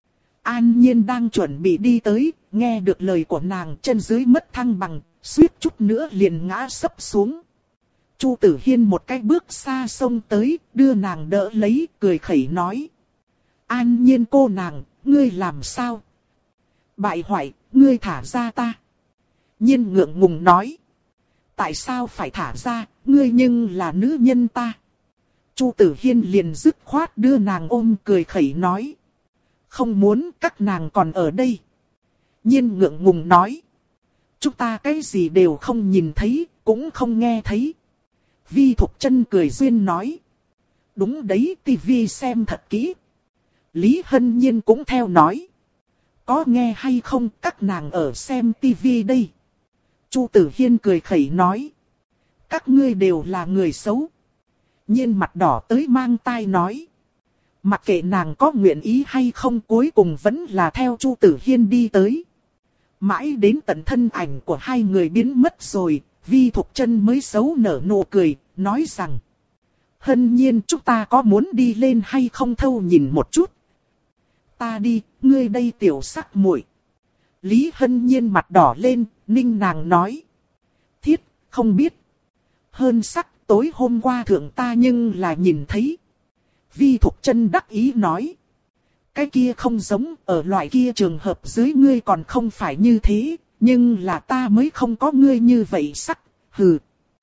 An Nhiên đang chuẩn bị đi tới, nghe được lời của nàng chân dưới mất thăng bằng, suýt chút nữa liền ngã sấp xuống. Chu Tử Hiên một cái bước xa xông tới, đưa nàng đỡ lấy, cười khẩy nói. An Nhiên cô nàng, ngươi làm sao? Bại hoại, ngươi thả ra ta. Nhiên ngượng ngùng nói. Tại sao phải thả ra, ngươi nhưng là nữ nhân ta. Chu Tử Hiên liền dứt khoát đưa nàng ôm cười khẩy nói. Không muốn các nàng còn ở đây. Nhiên ngượng ngùng nói. Chúng ta cái gì đều không nhìn thấy, cũng không nghe thấy. Vi Thục Chân cười duyên nói. Đúng đấy, tivi xem thật kỹ. Lý Hân Nhiên cũng theo nói. Có nghe hay không, các nàng ở xem tivi đây. Chu Tử Hiên cười khẩy nói. Các ngươi đều là người xấu. Nhiên mặt đỏ tới mang tai nói. Mặc kệ nàng có nguyện ý hay không, cuối cùng vẫn là theo Chu Tử Hiên đi tới. Mãi đến tận thân ảnh của hai người biến mất rồi, Vi Thục Chân mới xấu nở nụ cười, nói rằng. Hân Nhiên, chúng ta có muốn đi lên hay không thâu nhìn một chút? Ta đi, ngươi đây tiểu sắc muội. Lý Hân Nhiên mặt đỏ lên, ninh nàng nói. Thiết, không biết. Hơn sắc, tối hôm qua thượng ta nhưng là nhìn thấy. Vi Thục Chân đắc ý nói. Cái kia không giống, ở loại kia trường hợp dưới ngươi còn không phải như thế, nhưng là ta mới không có ngươi như vậy sắc, hừ.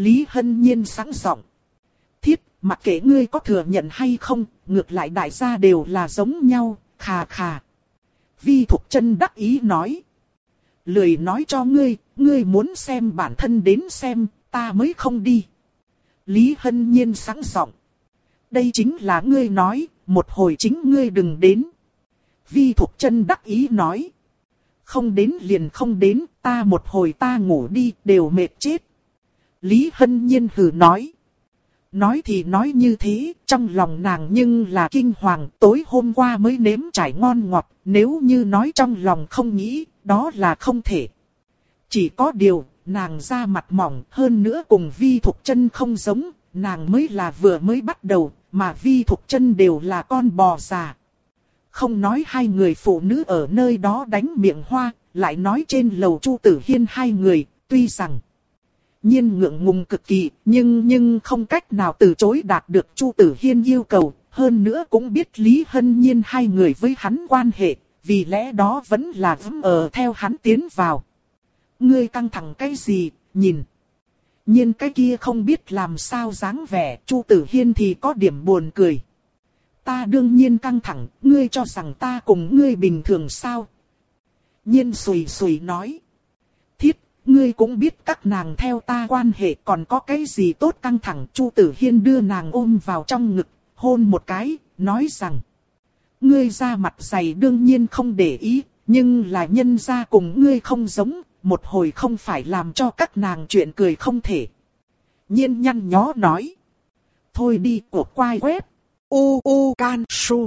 Lý Hân Nhiên sáng giọng. Thiết, mặc kệ ngươi có thừa nhận hay không, ngược lại đại gia đều là giống nhau, khà khà. Vi Thục Chân đắc ý nói. Lười nói cho ngươi, ngươi muốn xem bản thân đến xem, ta mới không đi. Lý Hân Nhiên sáng giọng. Đây chính là ngươi nói, một hồi chính ngươi đừng đến. Vi Thục Chân đắc ý nói. Không đến liền không đến, ta một hồi ta ngủ đi, đều mệt chết. Lý Hân Nhiên hừ nói. Nói thì nói như thế, trong lòng nàng nhưng là kinh hoàng, tối hôm qua mới nếm trải ngon ngọt, nếu như nói trong lòng không nghĩ, đó là không thể. Chỉ có điều, nàng da mặt mỏng, hơn nữa cùng Vi Thục Chân không giống, nàng mới là vừa mới bắt đầu, mà Vi Thục Chân đều là con bò già. Không nói hai người phụ nữ ở nơi đó đánh miệng hoa, lại nói trên lầu Chu Tử Hiên hai người, tuy rằng Nhiên ngượng ngùng cực kỳ, nhưng nhưng không cách nào từ chối đạt được Chu Tử Hiên yêu cầu, hơn nữa cũng biết Lý Hân Nhiên hai người với hắn quan hệ, vì lẽ đó vẫn là vững ở theo hắn tiến vào. Ngươi căng thẳng cái gì, nhìn. Nhiên cái kia không biết làm sao dáng vẻ, Chu Tử Hiên thì có điểm buồn cười. Ta đương nhiên căng thẳng, ngươi cho rằng ta cùng ngươi bình thường sao? Nhiên sùi sùi nói. Thiết, ngươi cũng biết các nàng theo ta quan hệ còn có cái gì tốt căng thẳng. Chu Tử Hiên đưa nàng ôm vào trong ngực, hôn một cái, nói rằng. Ngươi ra mặt dày đương nhiên không để ý, nhưng là nhân gia cùng ngươi không giống, một hồi không phải làm cho các nàng chuyện cười không thể. Nhiên nhăn nhó nói. Thôi đi, của quai web. U U Can Su.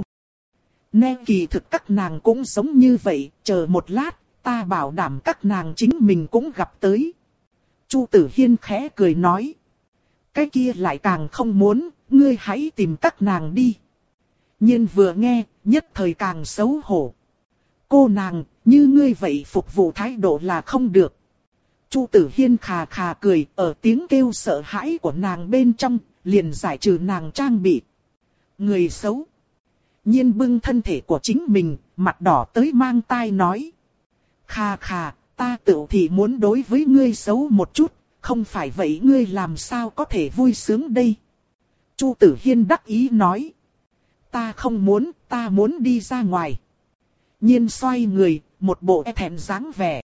Nè kỳ thực các nàng cũng giống như vậy, chờ một lát, ta bảo đảm các nàng chính mình cũng gặp tới. Chu Tử Hiên khẽ cười nói. Cái kia lại càng không muốn, ngươi hãy tìm các nàng đi. Nhiên vừa nghe, nhất thời càng xấu hổ. Cô nàng, như ngươi vậy phục vụ thái độ là không được. Chu Tử Hiên khà khà cười, ở tiếng kêu sợ hãi của nàng bên trong, liền giải trừ nàng trang bị. Người xấu. Nhiên bưng thân thể của chính mình, mặt đỏ tới mang tai nói. Khà khà, ta tự thì muốn đối với ngươi xấu một chút, không phải vậy ngươi làm sao có thể vui sướng đây. Chu Tử Hiên đắc ý nói. Ta không muốn, ta muốn đi ra ngoài. Nhiên xoay người, một bộ e thẹn dáng vẻ.